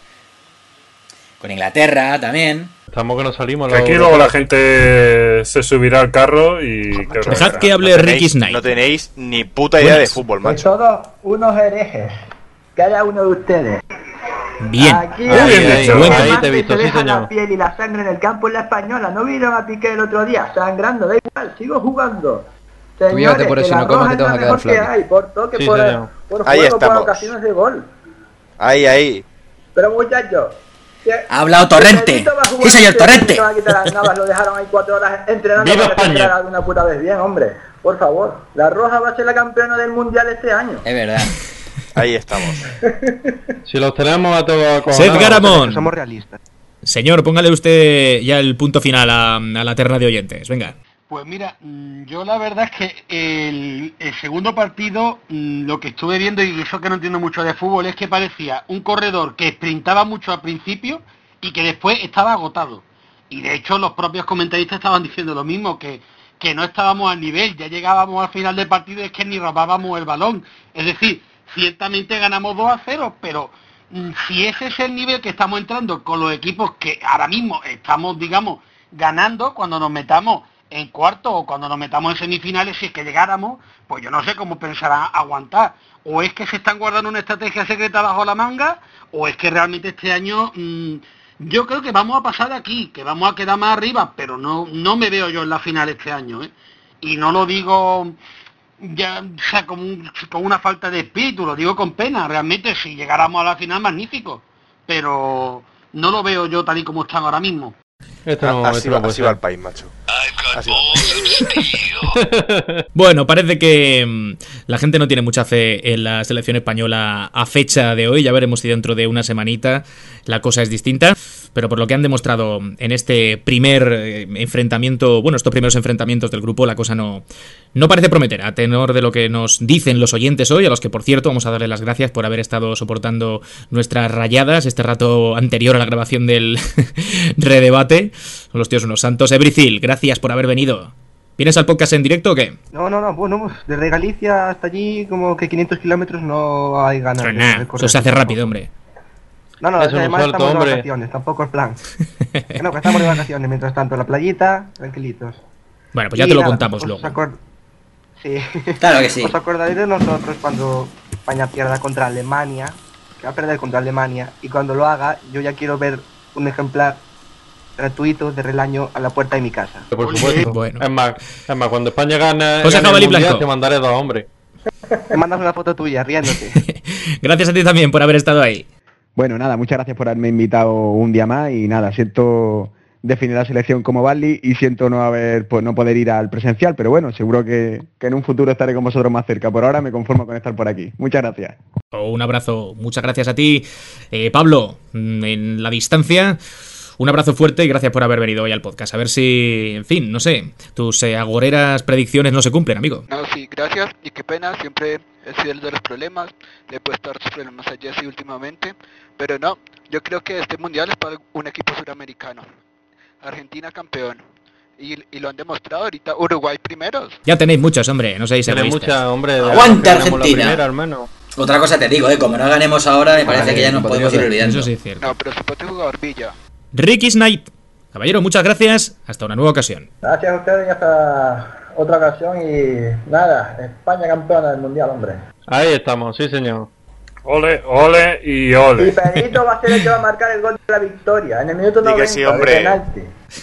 Con Inglaterra también. Estamos que nos salimos. Aquí luego la gente se subirá al carro y... Dejad que hable Ricky Knight. No tenéis ni puta idea de fútbol, macho. Todos unos herejes. Cada uno de ustedes. Bien. Aquí ahí te he visto, se sí, deja señor. la piel y la sangre en el campo en la Española. ¿No vieron a Piqué el otro día? Sangrando, da igual, sigo jugando. Cuídate por eso, si no comes que te vas a quedar flaco. Por toque, Sí, por ahí juego, estamos. por ocasiones de gol. Ahí. Pero muchachos, Ha hablado Torrente. Sí, señor Torrente. Lo dejaron ahí 4 horas entrenando ¡Viva para España! que de una puta vez bien, hombre. Por favor, la Roja va a ser la campeona del mundial este año. Es verdad. Ahí estamos. Si los tenemos a todos... Seth Garamón. Somos realistas. Señor, póngale usted ya el punto final a la terna de oyentes. Venga. Pues mira, yo la verdad es que el segundo partido, lo que estuve viendo, y eso que no entiendo mucho de fútbol, es que parecía un corredor que sprintaba mucho al principio y que después estaba agotado. Y de hecho los propios comentaristas estaban diciendo lo mismo, que no estábamos al nivel, ya llegábamos al final del partido y es que ni robábamos el balón. Es decir, ciertamente ganamos 2-0, pero si ese es el nivel que estamos entrando con los equipos que ahora mismo estamos, digamos, ganando, cuando nos metamos en cuarto o cuando nos metamos en semifinales, si es que llegáramos, pues yo no sé cómo pensarán aguantar. O es que se están guardando una estrategia secreta bajo la manga, o es que realmente este año yo creo que vamos a pasar de aquí, que vamos a quedar más arriba, pero no me veo yo en la final este año, ¿eh? Y no lo digo ya, o sea, con una falta de espíritu, lo digo con pena. Realmente si llegáramos a la final, magnífico, pero no lo veo yo tal y como están ahora mismo. Así va el país, macho. Bueno, parece que la gente no tiene mucha fe en la selección española a fecha de hoy. Ya veremos si dentro de una semanita la cosa es distinta. Pero por lo que han demostrado en este primer enfrentamiento, bueno, estos primeros enfrentamientos del grupo, la cosa no parece prometer, a tenor de lo que nos dicen los oyentes hoy, a los que, por cierto, vamos a darle las gracias por haber estado soportando nuestras rayadas este rato anterior a la grabación del redebate. Son los tíos unos santos. Ebricil, gracias por haber venido. ¿Vienes al podcast en directo o qué? No, bueno, desde Galicia hasta allí como que 500 kilómetros no hay ganas. Pero nada, eso se hace rápido, hombre. No, además estamos de vacaciones, tampoco es plan. Que estamos de vacaciones, mientras tanto, la playita, tranquilitos. Bueno, pues ya te lo contamos luego. Sí. Claro que sí. ¿Os acordáis de nosotros cuando España pierda contra Alemania? Que va a perder contra Alemania. Y cuando lo haga, yo ya quiero ver un ejemplar gratuito de Relaño a la puerta de mi casa. Por supuesto. Bueno. Es más, cuando España gane, José gane Jabalí el mundial, Blanco. te mandaré 2 hombres. Me mandas una foto tuya, riéndote. Gracias a ti también por haber estado ahí. Bueno, nada, muchas gracias por haberme invitado un día más y nada, siento definir la selección como Barley y siento no poder ir al presencial, pero bueno, seguro que en un futuro estaré con vosotros más cerca. Por ahora me conformo con estar por aquí. Muchas gracias. Un abrazo, muchas gracias a ti, Pablo, en la distancia. Un abrazo fuerte y gracias por haber venido hoy al podcast. A ver si, en fin, no sé, tus agoreras predicciones no se cumplen, amigo. No, sí, gracias y qué pena, siempre he sido el de los problemas, le he puesto hartos problemas a Jesse últimamente, pero no, yo creo que este mundial es para un equipo suramericano. Argentina campeón. Y lo han demostrado ahorita. Uruguay primeros. Ya tenéis muchos, hombre, no seáis Tenéis egoístas. mucha, hombre. ¡Aguanta, ganamos la Argentina! primera, hermano. Otra cosa te digo, como no ganemos ahora, me parece que ya no podemos ir olvidando. Eso sí es cierto. No, pero si puede jugar Villa. Ricky Knight. Caballero, muchas gracias. Hasta una nueva ocasión. Gracias a ustedes y hasta otra ocasión. Y nada, España campeona del mundial, hombre. Ahí estamos, sí señor. Ole, ole y ole. Y Pedrito va a ser el que va a marcar el gol de la victoria en el minuto 90 sí, hombre. de penalti.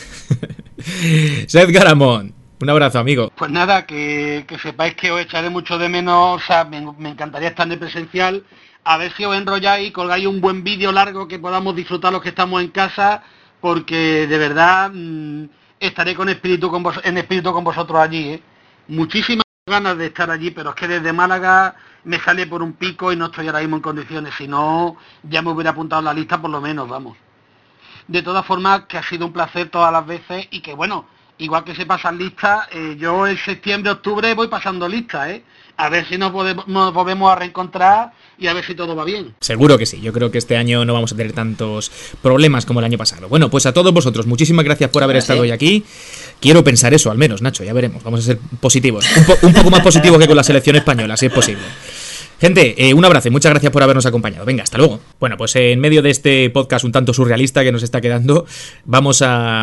Seth Garamond. Un abrazo, amigo. Pues nada, que sepáis que os echaré mucho de menos, o sea, me encantaría estar de presencial, a ver si os enrolláis y colgáis un buen vídeo largo que podamos disfrutar los que estamos en casa, porque de verdad estaré en espíritu con vosotros allí, ¿eh? Muchísimas ganas de estar allí, pero es que desde Málaga me sale por un pico y no estoy ahora mismo en condiciones, si no ya me hubiera apuntado en la lista por lo menos, vamos. De todas formas, que ha sido un placer todas las veces y que bueno, igual que se pasan listas, yo en septiembre, octubre voy pasando listas, a ver si nos volvemos a reencontrar y a ver si todo va bien. Seguro que sí, yo creo que este año no vamos a tener tantos problemas como el año pasado. Bueno, pues a todos vosotros, muchísimas gracias por haber estado hoy aquí. Quiero pensar eso, al menos, Nacho, ya veremos, vamos a ser positivos. Un poco más positivos que con la selección española, si es posible. Gente, un abrazo y muchas gracias por habernos acompañado. Venga, hasta luego. Bueno, pues en medio de este podcast un tanto surrealista que nos está quedando, vamos a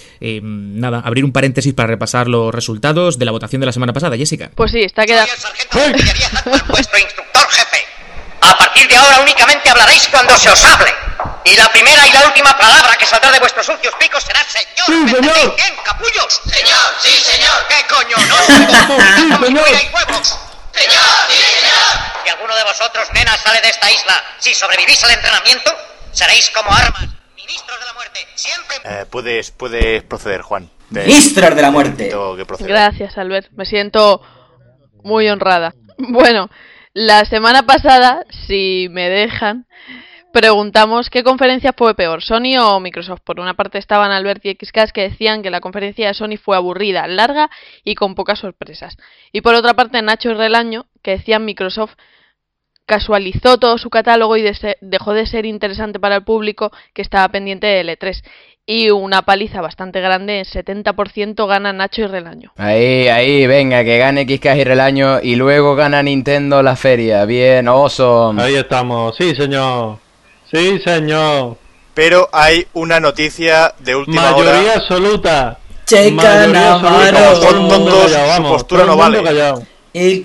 abrir un paréntesis para repasar los resultados de la votación de la semana pasada. Jessica. Pues sí, está quedando. Vuestro instructor jefe. A partir de ahora únicamente hablaréis cuando se os hable. Y la primera y la última palabra que saldrá de vuestros sucios picos será señor. Sí, señor. ¿Bien, capullos? Señor, sí, señor. ¿Qué coño? No, señor. Y huevos. Señor, sí, señor. Si alguno de vosotros, nenas, sale de esta isla, si sobrevivís al entrenamiento, seréis como armas, ministros de la muerte, siempre... Puedes proceder, Juan. Ministros de la muerte. Gracias, Albert. Me siento muy honrada. Bueno, la semana pasada, si me dejan, preguntamos qué conferencia fue peor, Sony o Microsoft. Por una parte estaban Albert y XCast, que decían que la conferencia de Sony fue aburrida, larga y con pocas sorpresas. Y por otra parte Nacho y Relaño, que decían Microsoft casualizó todo su catálogo y dejó de ser interesante para el público que estaba pendiente del E3. Y una paliza bastante grande, 70% gana Nacho y Relaño. Ahí, venga, que gane XCast y Relaño y luego gana Nintendo la feria. Bien, awesome. Ahí estamos, sí señor. Sí señor. Pero hay una noticia de última hora. Mayoría absoluta. Checa Navarro. Son tontos, su postura no vale. El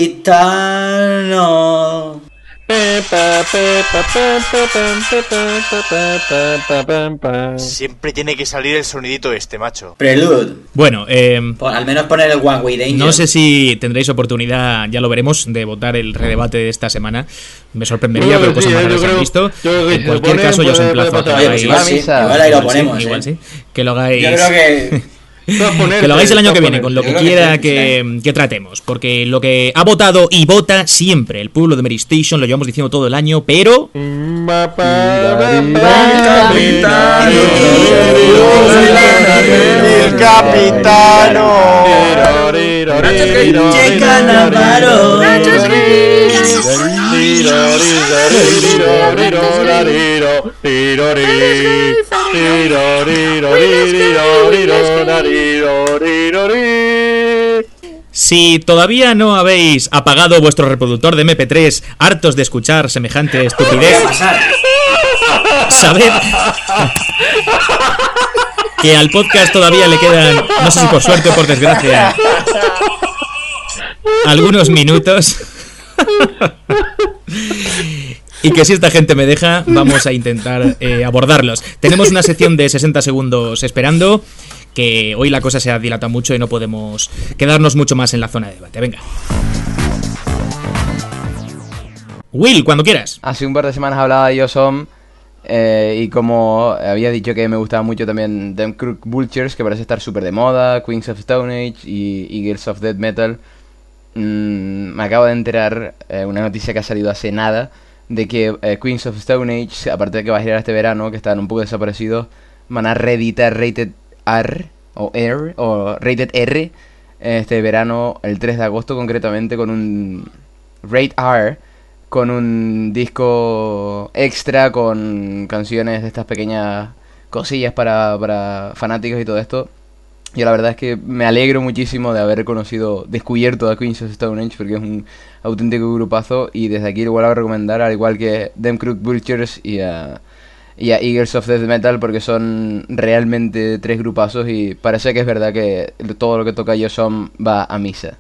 capitano. Siempre tiene que salir el sonidito este, macho. Prelude. Bueno, al menos poner el One Way Danger. No sé si tendréis oportunidad, ya lo veremos, de votar el redebate de esta semana. Me sorprendería, pero cosas más raras se han visto. En cualquier caso, yo os emplazo a que lo hagáis. Igual ahí lo ponemos. Igual sí. Que lo hagáis. Yo creo que... Que lo hagáis el año que viene, con lo que quiera que tratemos. Porque lo que ha votado y vota siempre el pueblo de Mary Station, lo llevamos diciendo todo el año, pero... El capitano. Checa Navarro. Si todavía no habéis apagado vuestro reproductor de MP3, hartos de escuchar semejante estupidez, sabed que al podcast todavía le quedan, no sé si por suerte o por desgracia, algunos minutos. Y que si esta gente me deja, vamos a intentar abordarlos. Tenemos una sección de 60 segundos esperando, que hoy la cosa se ha dilatado mucho y no podemos quedarnos mucho más en la zona de debate. Venga. Will, cuando quieras. Hace un par de semanas hablaba de Yosom y como había dicho que me gustaba mucho también Them Crook Vultures, que parece estar súper de moda, Queens of Stone Age y Eagles of Death Metal. Me acabo de enterar, una noticia que ha salido hace nada, de que Queens of Stone Age, aparte de que va a girar este verano, que están un poco desaparecidos, van a reeditar Rated R o Rated R este verano, el 3 de agosto concretamente, con un Rate R, con un disco extra con canciones de estas pequeñas cosillas para fanáticos y todo esto. Yo la verdad es que me alegro muchísimo de haber descubierto a Queens of Stone Age, porque es un auténtico grupazo, y desde aquí lo vuelvo a recomendar, al igual que Them Crook Vultures y a Eagles of Death Metal, porque son realmente tres grupazos y parece que es verdad que todo lo que toca Yosom va a misa.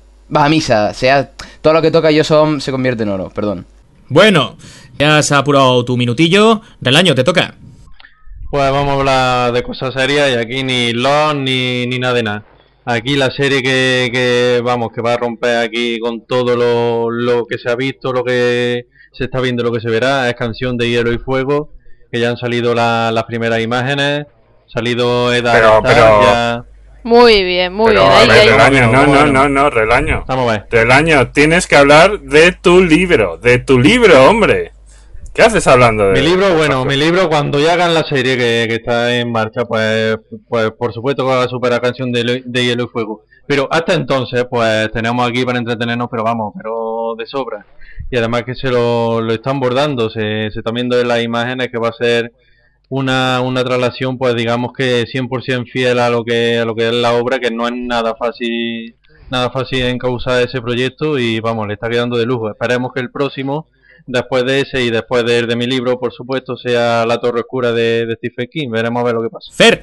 Todo lo que toca Yosom se convierte en oro, perdón. Bueno, ya se ha apurado tu minutillo. Relaño, te toca. Pues vamos a hablar de cosas serias y aquí ni LOL ni nada de nada. Aquí la serie que va a romper aquí con todo lo que se ha visto, lo que se está viendo, lo que se verá, es Canción de Hielo y Fuego, que ya han salido las primeras imágenes, ha salido Eda ya... Muy bien, muy bien. Relaño, no, Relaño. Vamos a ver. Relaño, tienes que hablar de tu libro, hombre. ¿Qué haces hablando de mi libro? Bueno, mi libro, cuando ya hagan la serie que está en marcha, pues por supuesto que va a superar Canción de Hielo y Fuego. Pero hasta entonces, pues tenemos aquí para entretenernos, pero de sobra. Y además que se lo están bordando, se están viendo en las imágenes que va a ser una traslación, pues digamos que 100% fiel a lo que es la obra, que no es nada fácil encauzar ese proyecto, y vamos, le está quedando de lujo. Esperemos que el próximo, después de ese y después de mi libro, por supuesto, sea La Torre Oscura de Stephen King. Veremos a ver lo que pasa. Fer.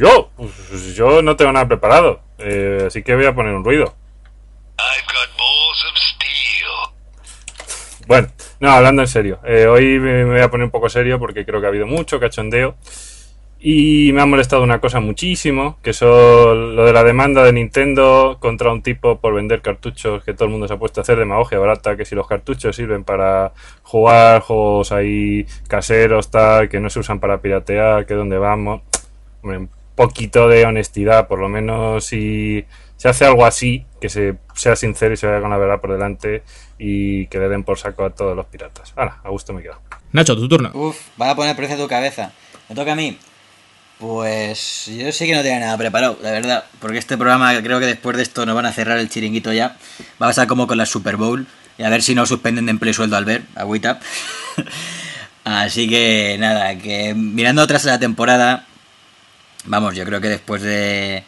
Yo no tengo nada preparado, así que voy a poner un ruido. Bueno, no, hablando en serio, hoy me voy a poner un poco serio porque creo que ha habido mucho cachondeo y me ha molestado una cosa muchísimo, que son lo de la demanda de Nintendo contra un tipo por vender cartuchos, que todo el mundo se ha puesto a hacer demagogia barata, que si los cartuchos sirven para jugar juegos ahí caseros, tal, que no se usan para piratear, que dónde vamos. Hombre, un poquito de honestidad, por lo menos si se hace algo así, que sea sincero y se vaya con la verdad por delante y que le den por saco a todos los piratas. Ahora, a gusto me quedo. Nacho, tu turno. Van a poner precio a tu cabeza. ¿Me toca a mí? Pues yo sí que no tenía nada preparado, la verdad, porque este programa, creo que después de esto nos van a cerrar el chiringuito ya. Va a pasar como con la Super Bowl, y a ver si no suspenden de empleo y sueldo al ver, agüita. Así que nada, que mirando atrás de la temporada, vamos, yo creo que después de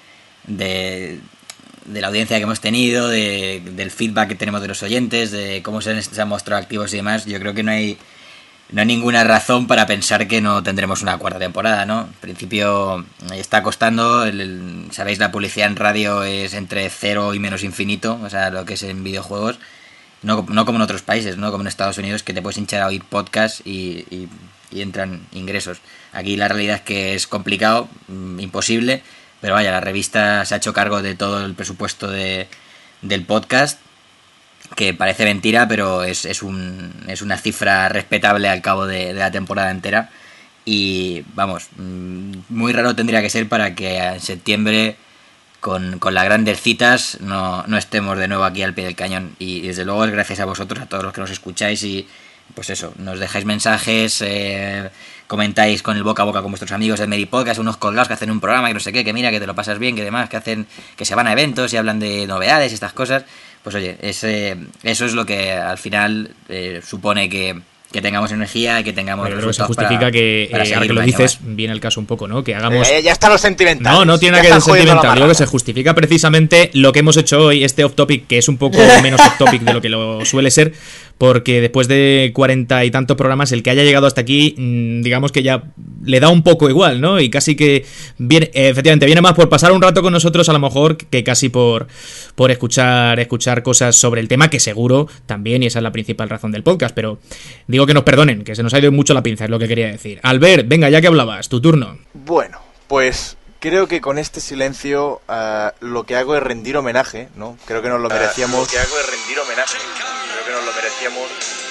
la audiencia que hemos tenido, del feedback que tenemos de los oyentes, de cómo se han mostrado activos y demás, yo creo que no hay ninguna razón para pensar que no tendremos una cuarta temporada, ¿no? En principio está costando, sabéis, la publicidad en radio es entre 0 y menos infinito, o sea, lo que es en videojuegos, no como en otros países, ¿no? Como en Estados Unidos, que te puedes hinchar a oír podcast y entran ingresos. Aquí la realidad es que es complicado, imposible, pero vaya, la revista se ha hecho cargo de todo el presupuesto del podcast, que parece mentira, pero es una cifra respetable al cabo de la temporada entera. Y vamos, muy raro tendría que ser para que en septiembre, con las grandes citas, no estemos de nuevo aquí al pie del cañón. Y desde luego es gracias a vosotros, a todos los que nos escucháis, y pues eso, nos dejáis mensajes, comentáis con el boca a boca con vuestros amigos del Meri Podcast, unos colgados que hacen un programa, que no sé qué, que mira, que te lo pasas bien, que demás, que se van a eventos y hablan de novedades y estas cosas. Pues oye, eso es lo que al final supone que tengamos energía y que tengamos resultados. Se justifica ahora que lo dices, viene el caso un poco, ¿no? Que hagamos... ya está lo sentimental. No tiene nada que ver sentimental. Digo que se justifica precisamente lo que hemos hecho hoy, este off-topic, que es un poco menos off-topic de lo que lo suele ser, porque después de 40 y tantos programas, el que haya llegado hasta aquí, digamos que ya le da un poco igual, ¿no? Y casi que viene, efectivamente, viene más por pasar un rato con nosotros a lo mejor que casi por escuchar cosas sobre el tema, que seguro también, y esa es la principal razón del podcast, pero digo que nos perdonen, que se nos ha ido mucho la pinza, es lo que quería decir. Albert, venga, ya que hablabas, tu turno. Bueno, pues creo que con este silencio lo que hago es rendir homenaje, ¿no? Creo que nos lo merecíamos. Lo que hago es rendir homenaje. Creo que nos lo merecíamos.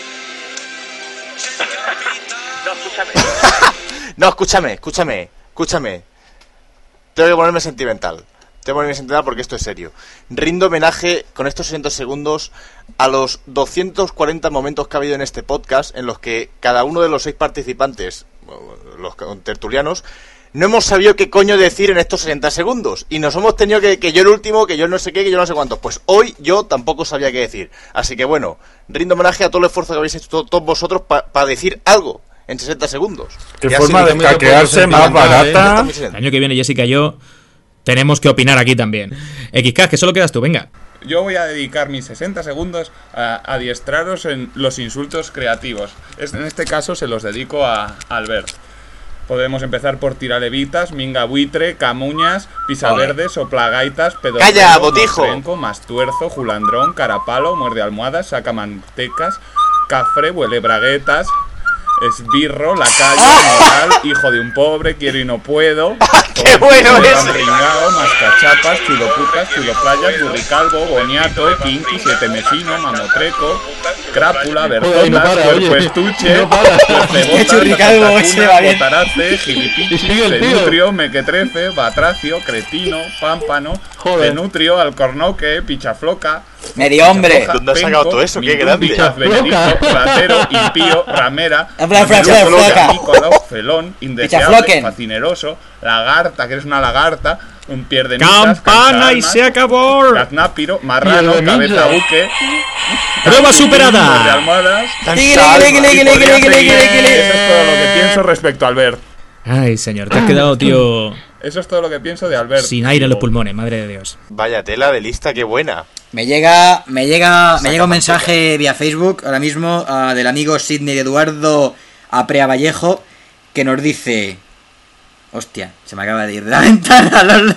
No, escúchame. Tengo que ponerme sentimental. Porque esto es serio. Rindo homenaje con estos 60 segundos a los 240 momentos que ha habido en este podcast, en los que cada uno de los 6 participantes, los tertulianos, no hemos sabido qué coño decir en estos 60 segundos. Y nos hemos tenido que yo el último, que yo no sé qué, que yo no sé cuántos. Pues hoy yo tampoco sabía qué decir. Así que bueno, rindo homenaje a todo el esfuerzo que habéis hecho todos vosotros para decir algo en 60 segundos. Qué forma de caquearse más barata. El año que viene, Jessica y yo tenemos que opinar aquí también. XK, que solo quedas tú, venga. Yo voy a dedicar mis 60 segundos a adiestraros en los insultos creativos. En este caso se los dedico a Albert. Podemos empezar por tiralevitas, minga buitre, camuñas, pisaverde, soplagaitas, pedorrero, ¡calla, botijo! Mostrenco, mastuerzo, julandrón, carapalo, muerde almohadas, saca mantecas, cafre, huele braguetas, esbirro, lacayo, moral, hijo de un pobre, quiero y no puedo. ¡Qué bueno es! Ringao, mascachapas, chulopucas, chuloplayas, burricalvo, boniato, kinky, siete mesino, mamotreco, crápula, bertotas, cuerpuestuche, botarace, gilipichi, penutrio, mequetrefe, batracio, cretino, pámpano, penutrio, alcornoque, pichafloca, medio hombre. ¿Dónde has sacado todo eso? ¡Qué grande! Benedicto, ratero, impío, ramera, Nicolás, felón, indeseable, fascineroso, lagarta, que eres una lagarta, un pierdenistas, ¡campana y se acabó! Gaznápiro, marrano, cabeza buque, ¡prueba superada! de almohadas. Eso es todo lo que pienso respecto a Albert. Ay, señor, te has quedado, tío. Eso es todo lo que pienso de Albert. Sin aire en los pulmones, madre de Dios. Vaya tela de lista, qué buena. Me llega un mensaje vía Facebook ahora mismo del amigo Sidney Eduardo Aprea Vallejo, que nos dice... Hostia, se me acaba de ir de la ventana.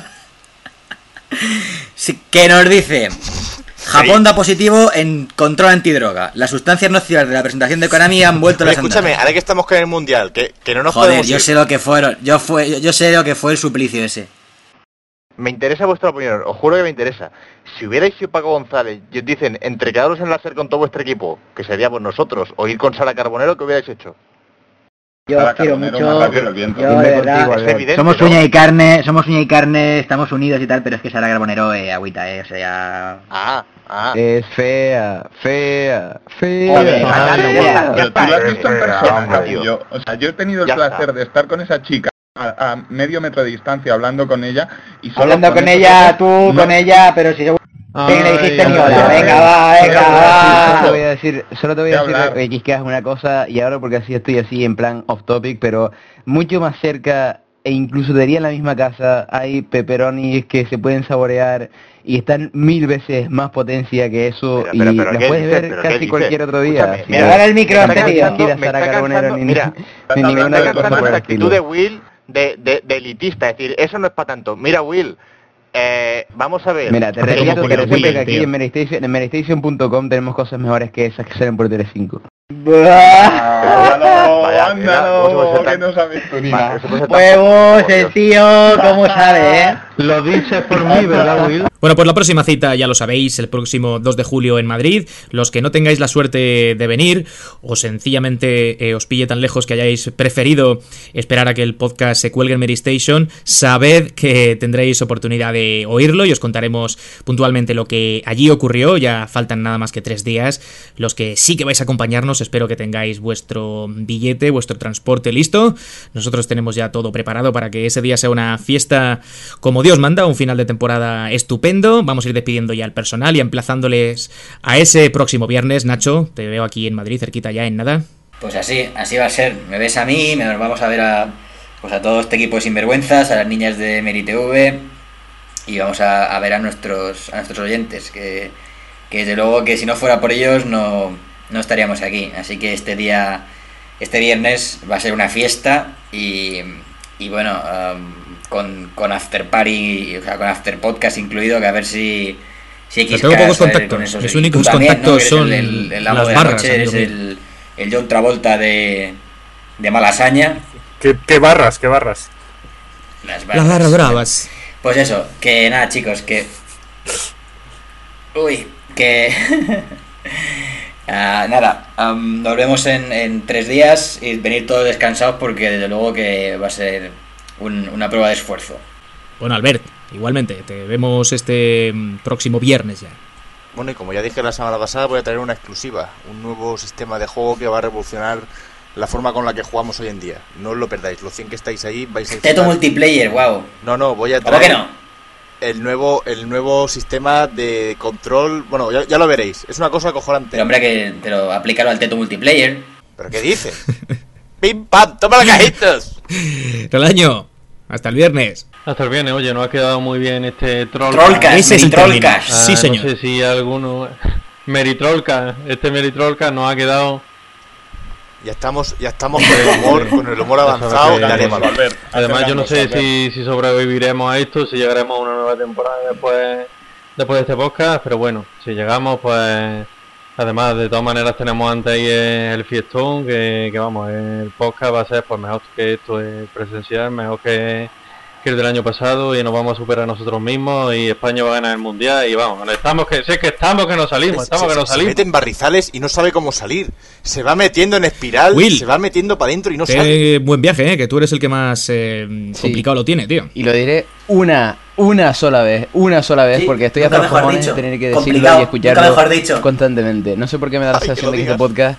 Sí, que nos dice... Japón da positivo en control antidroga. Las sustancias nocivas de la presentación de Konami han vuelto a las andadas. Escúchame, ahora que estamos con el mundial, que no nos Joder, podemos yo ir. sé lo que fueron. Yo sé lo que fue el suplicio ese. Me interesa vuestra opinión, os juro que me interesa. Si hubierais sido Paco González y os dicen entre quedaros en láser con todo vuestro equipo, que seríamos nosotros, o ir con Sara Carbonero, ¿qué hubierais hecho? Yo os quiero mucho. Yo, de verdad, es evidente, somos ¿no? uña y carne, estamos unidos y tal, pero es que Sara Carbonero agüita, o sea... Es fea. Pero tú lo has visto en persona, tío. O sea, yo he tenido el placer de estar con esa chica a medio metro de distancia hablando con ella y solo hablando con ella, tú con ella, pero si yo... le dijiste ni hola, venga va. Solo te voy a decir que es una cosa, y ahora porque así estoy así en plan off topic, pero mucho más cerca, e incluso diría en la misma casa, hay pepperonis que se pueden saborear y están 1000 veces más potencia que eso, pero, y las puedes ver casi cualquier otro día. Mira, dale el micro, me está cansando la actitud de Will de elitista, es decir, eso no es para tanto. Mira, Will, vamos a ver. Mira, te repito que aquí en Medistation.com tenemos cosas mejores que esas que salen por Telecinco. Que no sabes tú ni nada. Huevos, el tío, ¿cómo sabe, Lo dices por mí, ¿verdad, Will? Bueno, pues la próxima cita ya lo sabéis, el próximo 2 de julio en Madrid. Los que no tengáis la suerte de venir o sencillamente os pille tan lejos que hayáis preferido esperar a que el podcast se cuelgue en Medistation, sabed que tendréis oportunidad de oírlo y os contaremos puntualmente lo que allí ocurrió. Ya faltan nada más que 3 días. Los que sí que vais a acompañarnos, espero que tengáis vuestro billete, vuestro transporte listo. Nosotros tenemos ya todo preparado para que ese día sea una fiesta como Dios manda, un final de temporada estupendo. Vamos a ir despidiendo ya al personal y emplazándoles a ese próximo viernes. Nacho, te veo aquí en Madrid, cerquita ya en nada. Pues así va a ser. Me ves a mí, nos vamos a ver a todo este equipo de sinvergüenzas, a las niñas de MeriTV y vamos a ver a nuestros oyentes, que desde luego que si no fuera por ellos no no estaríamos aquí. Así que este viernes va a ser una fiesta y bueno, con after party, o sea, con after podcast incluido, que a ver si Xcast, tengo pocos contactos. Mis únicos contactos son el amo las de la barras. noche, eres el John Travolta de Malasaña. ¿Qué barras? Las barras bravas. Pues eso, que nada, chicos, que... Uy, que... nada, nos vemos en 3 días y venir todos descansados porque desde luego que va a ser una prueba de esfuerzo. Bueno, Albert, igualmente, te vemos este próximo viernes ya. Bueno, y como ya dije la semana pasada, voy a traer una exclusiva, un nuevo sistema de juego que va a revolucionar la forma con la que jugamos hoy en día. No os lo perdáis, los 100 que estáis ahí vais a... Teto multiplayer, wow. No, voy a traer... ¿Cómo que no? El nuevo sistema de control, bueno, ya lo veréis. Es una cosa acojonante. Pero hombre, pero aplícalo al Teto multiplayer. ¿Pero qué dices? ¡Pim, pam! ¡Toma las cajitas! Relaño, hasta el viernes. Hasta el viernes, oye, nos ha quedado muy bien este Trollcast. Ese es el Trollcast. Sí, señor. No sé si alguno... Meritrolcast, este Meritrolcast nos ha quedado... Ya estamos con el humor avanzado. Además, yo no sé si sobreviviremos a esto, si llegaremos a una nueva temporada después de este podcast, pero bueno, si llegamos, pues además de todas maneras tenemos antes ahí el fiestón, que vamos, el podcast va a ser pues mejor que esto es presencial, mejor que el del año pasado, y nos vamos a superar nosotros mismos y España va a ganar el mundial y vamos, estamos que no salimos, se mete en barrizales y no sabe cómo salir, se va metiendo en espiral, Will, se va metiendo para adentro y no sale. Buen viaje, que tú eres el que más complicado lo tiene, tío. Y lo diré una sola vez, sí, porque estoy hasta los cojones de tener que decirlo y escucharlo constantemente. No sé por qué me da la sensación de que este podcast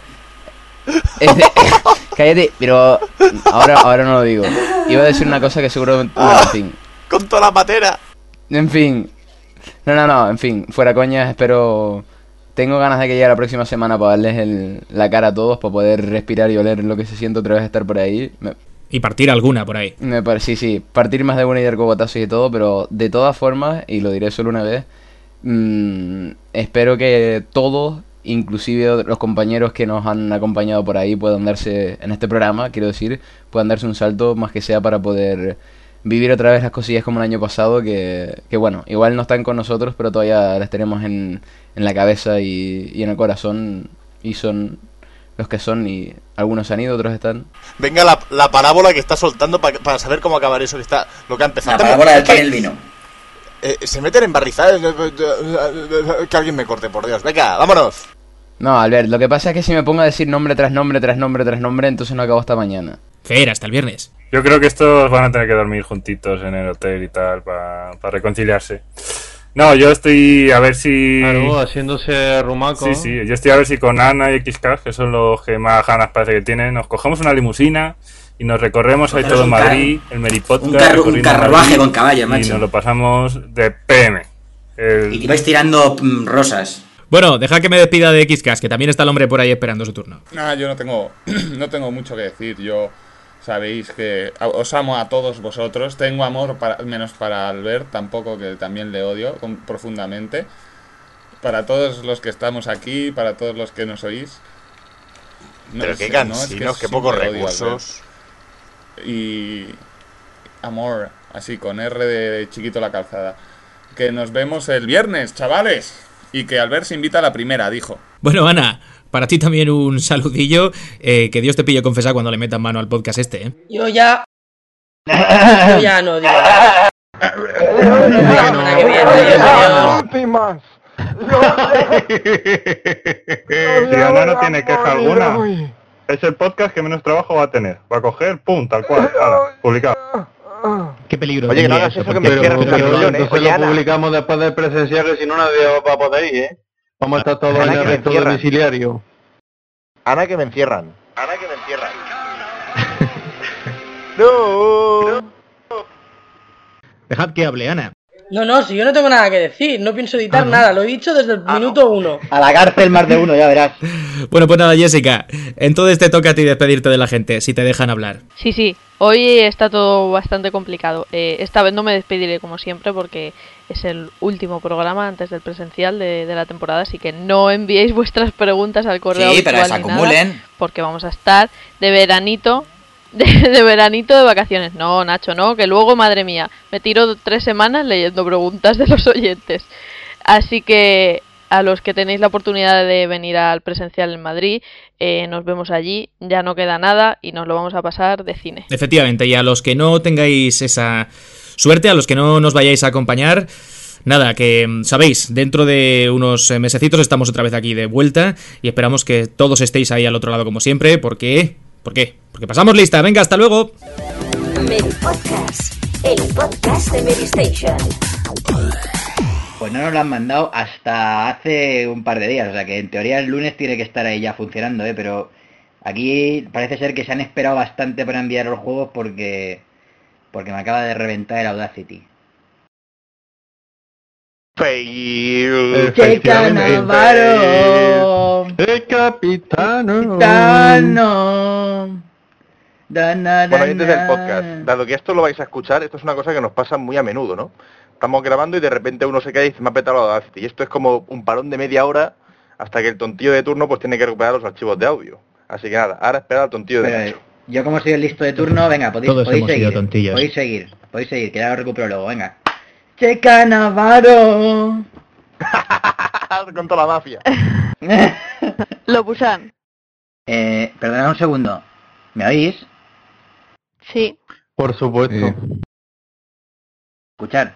cállate, pero ahora no lo digo. Iba a decir una cosa que seguramente... en fin. Con toda la patera. En fin. No, en fin, fuera coñas, espero... Tengo ganas de que llegue la próxima semana para darles la cara a todos, para poder respirar y oler lo que se siente otra vez estar por ahí. Y partir alguna por ahí. Sí, partir más de una y dar cogotazos y todo, pero de todas formas, y lo diré solo una vez, espero que todos, inclusive los compañeros que nos han acompañado por ahí, puedan darse, en este programa, quiero decir, puedan darse un salto, más que sea para poder vivir otra vez las cosillas como el año pasado, que bueno, igual no están con nosotros, pero todavía las tenemos en la cabeza y en el corazón, y son los que son, y algunos han ido, otros están. Venga la parábola que está soltando para saber cómo acabar eso lo que ha empezado. La parábola del pan y el vino. Se meten en barrizales. Que alguien me corte, por Dios. Venga, vámonos. No, Albert, lo que pasa es que si me pongo a decir nombre tras nombre, entonces no acabo hasta mañana. Fer, hasta el viernes. Yo creo que estos van a tener que dormir juntitos en el hotel y tal para reconciliarse. No, yo estoy a ver si... Claro, haciéndose rumaco. Sí, yo estoy a ver si con Ana y Xcast, que son los que más ganas parece que tienen, nos cogemos una limusina y nos recorremos ahí todo Madrid, el Meripodcast. Un carruaje con caballo, macho. Y nos lo pasamos de PM. Y vais tirando rosas. Bueno, deja que me despida de Xcast, que también está el hombre por ahí esperando su turno. Yo no tengo mucho que decir. Yo sabéis que os amo a todos vosotros. Tengo amor menos para Albert, tampoco, que también le odio profundamente. Para todos los que estamos aquí, para todos los que nos oís. Pero qué cansinos, qué pocos recursos. Y amor, así con R de chiquito la calzada. Que nos vemos el viernes, chavales. Y que Albert se invita a la primera, dijo. Bueno, Ana, para ti también un saludillo. Que Dios te pille confesar cuando le metas mano al podcast este, ¿eh? Yo ya no digo nada. La semana que viene. Si Ana no tiene queja alguna, es el podcast que menos trabajo va a tener. Va a coger, pum, tal cual, publicado. Qué peligro. Oye, que no hagas eso, que me cierras el millón, entonces lo publicamos después del presencial, que si no nadie va a poder ir, ¿eh? Vamos a estar todos en el resto domiciliario. Ana, que me encierran. No. Dejad que hable, Ana. No, si yo no tengo nada que decir, no pienso editar nada, lo he dicho desde el minuto 1. A la cárcel más de uno, ya verás. Bueno, pues nada, Jessica, entonces te toca a ti despedirte de la gente, si te dejan hablar. Sí, hoy está todo bastante complicado. Esta vez no me despediré como siempre porque es el último programa antes del presencial de la temporada, así que no enviéis vuestras preguntas al correo habitual pero se acumulen. nada, porque vamos a estar de veranito. De veranito de vacaciones. No, Nacho, no, que luego, madre mía, me tiro 3 semanas leyendo preguntas de los oyentes. Así que a los que tenéis la oportunidad de venir al presencial en Madrid, nos vemos allí, ya no queda nada y nos lo vamos a pasar de cine. Efectivamente, y a los que no tengáis esa suerte, a los que no nos vayáis a acompañar, nada, que sabéis, dentro de unos mesecitos estamos otra vez aquí de vuelta y esperamos que todos estéis ahí al otro lado como siempre, porque pasamos lista. Venga, hasta luego. Mary Podcast, el podcast de Mary Station. Pues no nos lo han mandado hasta hace un par de días, o sea que en teoría el lunes tiene que estar ahí ya funcionando, pero aquí parece ser que se han esperado bastante para enviar los juegos porque me acaba de reventar el Audacity. Fail. Checa Navarro. El capitano. Bueno, oyentes del podcast, dado que esto lo vais a escuchar, esto es una cosa que nos pasa muy a menudo, ¿no? Estamos grabando y de repente uno se cae y dice, me ha petado la Audacity. Y esto es como un parón de media hora hasta que el tontillo de turno pues tiene que recuperar los archivos de audio. Así que nada, ahora espera al tontillo de Nacho. Yo como soy el listo de turno, venga, podéis seguir. Podéis seguir, que ya lo recupero luego, venga. Checa Navarro. Con toda la mafia. Lo pusan. Perdonad un segundo. ¿Me oís? Sí. Por supuesto. Escuchar.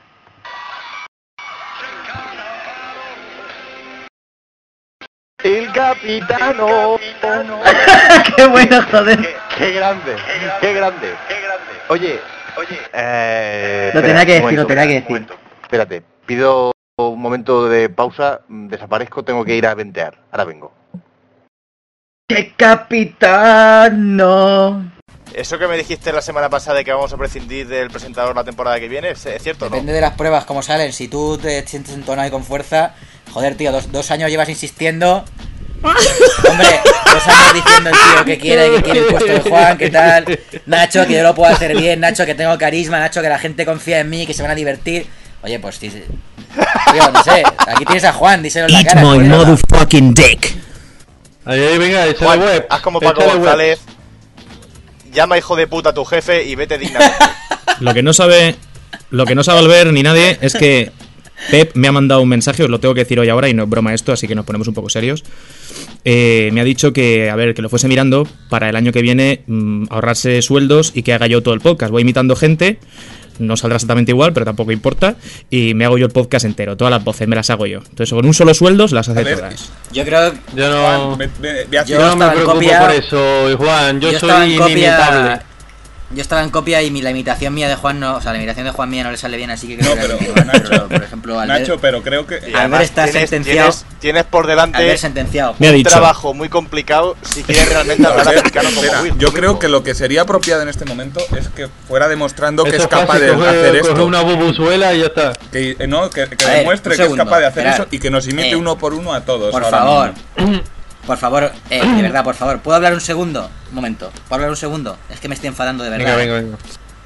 El capitano. ¡Qué bueno, joder! ¡Qué grande! Oye. Lo tenía que decir. Espérate, pido un momento de pausa, desaparezco, tengo que ir a ventear. Ahora vengo. ¡Qué capitano! Eso que me dijiste la semana pasada de que vamos a prescindir del presentador la temporada que viene, ¿es cierto o no? Depende de las pruebas, como salen. Si tú te sientes entonado y con fuerza, joder, tío, dos años llevas insistiendo. Hombre, 2 años diciendo el tío que quiere el puesto de Juan, ¿qué tal? Nacho, que yo lo puedo hacer bien, Nacho, que tengo carisma, Nacho, que la gente confía en mí, que se van a divertir. Oye, pues tío, no sé, aquí tienes a Juan, díselo en la cara. Eat my motherfucking dick. Ahí, venga, échale Juan, web. haz como Paco González. Llama hijo de puta a tu jefe y vete dignamente. Lo que no sabe Albert ni nadie es que Pep me ha mandado un mensaje, os lo tengo que decir hoy ahora y no es broma esto, así que nos ponemos un poco serios. Me ha dicho que, a ver, que lo fuese mirando para el año que viene, ahorrarse sueldos y que haga yo todo el podcast. Voy imitando gente, no saldrá exactamente igual, pero tampoco importa, y me hago yo el podcast entero, todas las voces me las hago yo. Entonces con un solo sueldo las hace todas. Yo creo... Yo no, Juan, yo no me preocupo por eso, Juan, yo soy inimitable. Yo estaba en copia y la imitación mía de Juan no, o sea, la imitación de Juan mía no le sale bien, así que creo pero Nacho, por ejemplo, Nacho, pero creo que Albert está sentenciado. Tienes por delante Albert sentenciado. un trabajo muy complicado si quieres realmente hablar africano como Will. Yo creo que lo que sería apropiado en este momento es que fuera demostrando que eso es capaz fácil, de hacer esto. Coge una bubuzuela y ya está. Que ver, demuestre que es capaz de hacer eso y que nos imite uno por uno a todos. Por favor. Por favor, de verdad, por favor, ¿puedo hablar un segundo? Un momento, ¿puedo hablar un segundo? Es que me estoy enfadando de verdad. Venga.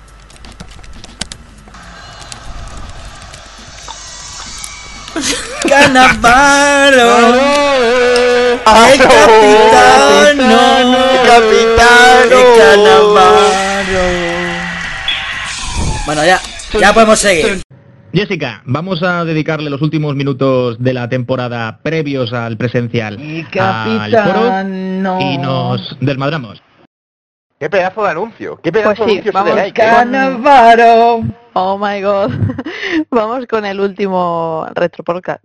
¡Canavaro! ¡El capitano! Bueno, ya podemos seguir. Jessica, vamos a dedicarle los últimos minutos de la temporada previos al presencial al foro y nos desmadramos. ¡Qué pedazo de anuncio! ¡Qué pedazo de anuncio! Vamos, Canavaro. Oh my god. Vamos con el último retro podcast.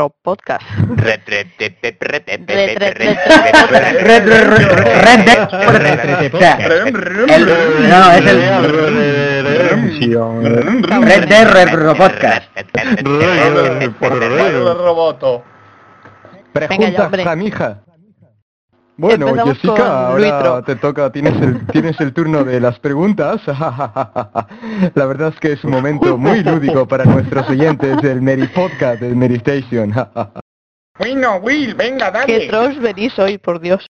No, es el Red Dead Podcast. Roboto. Pregunta, Jamija. Bueno, Empezamos Jessica, con ahora Luitro. te toca, tienes el turno de las preguntas. La verdad es que es un momento muy lúdico para nuestros oyentes del Meri Podcast, del Meri Station. Bueno, Will, venga, dale. Qué trolls venís hoy, por Dios.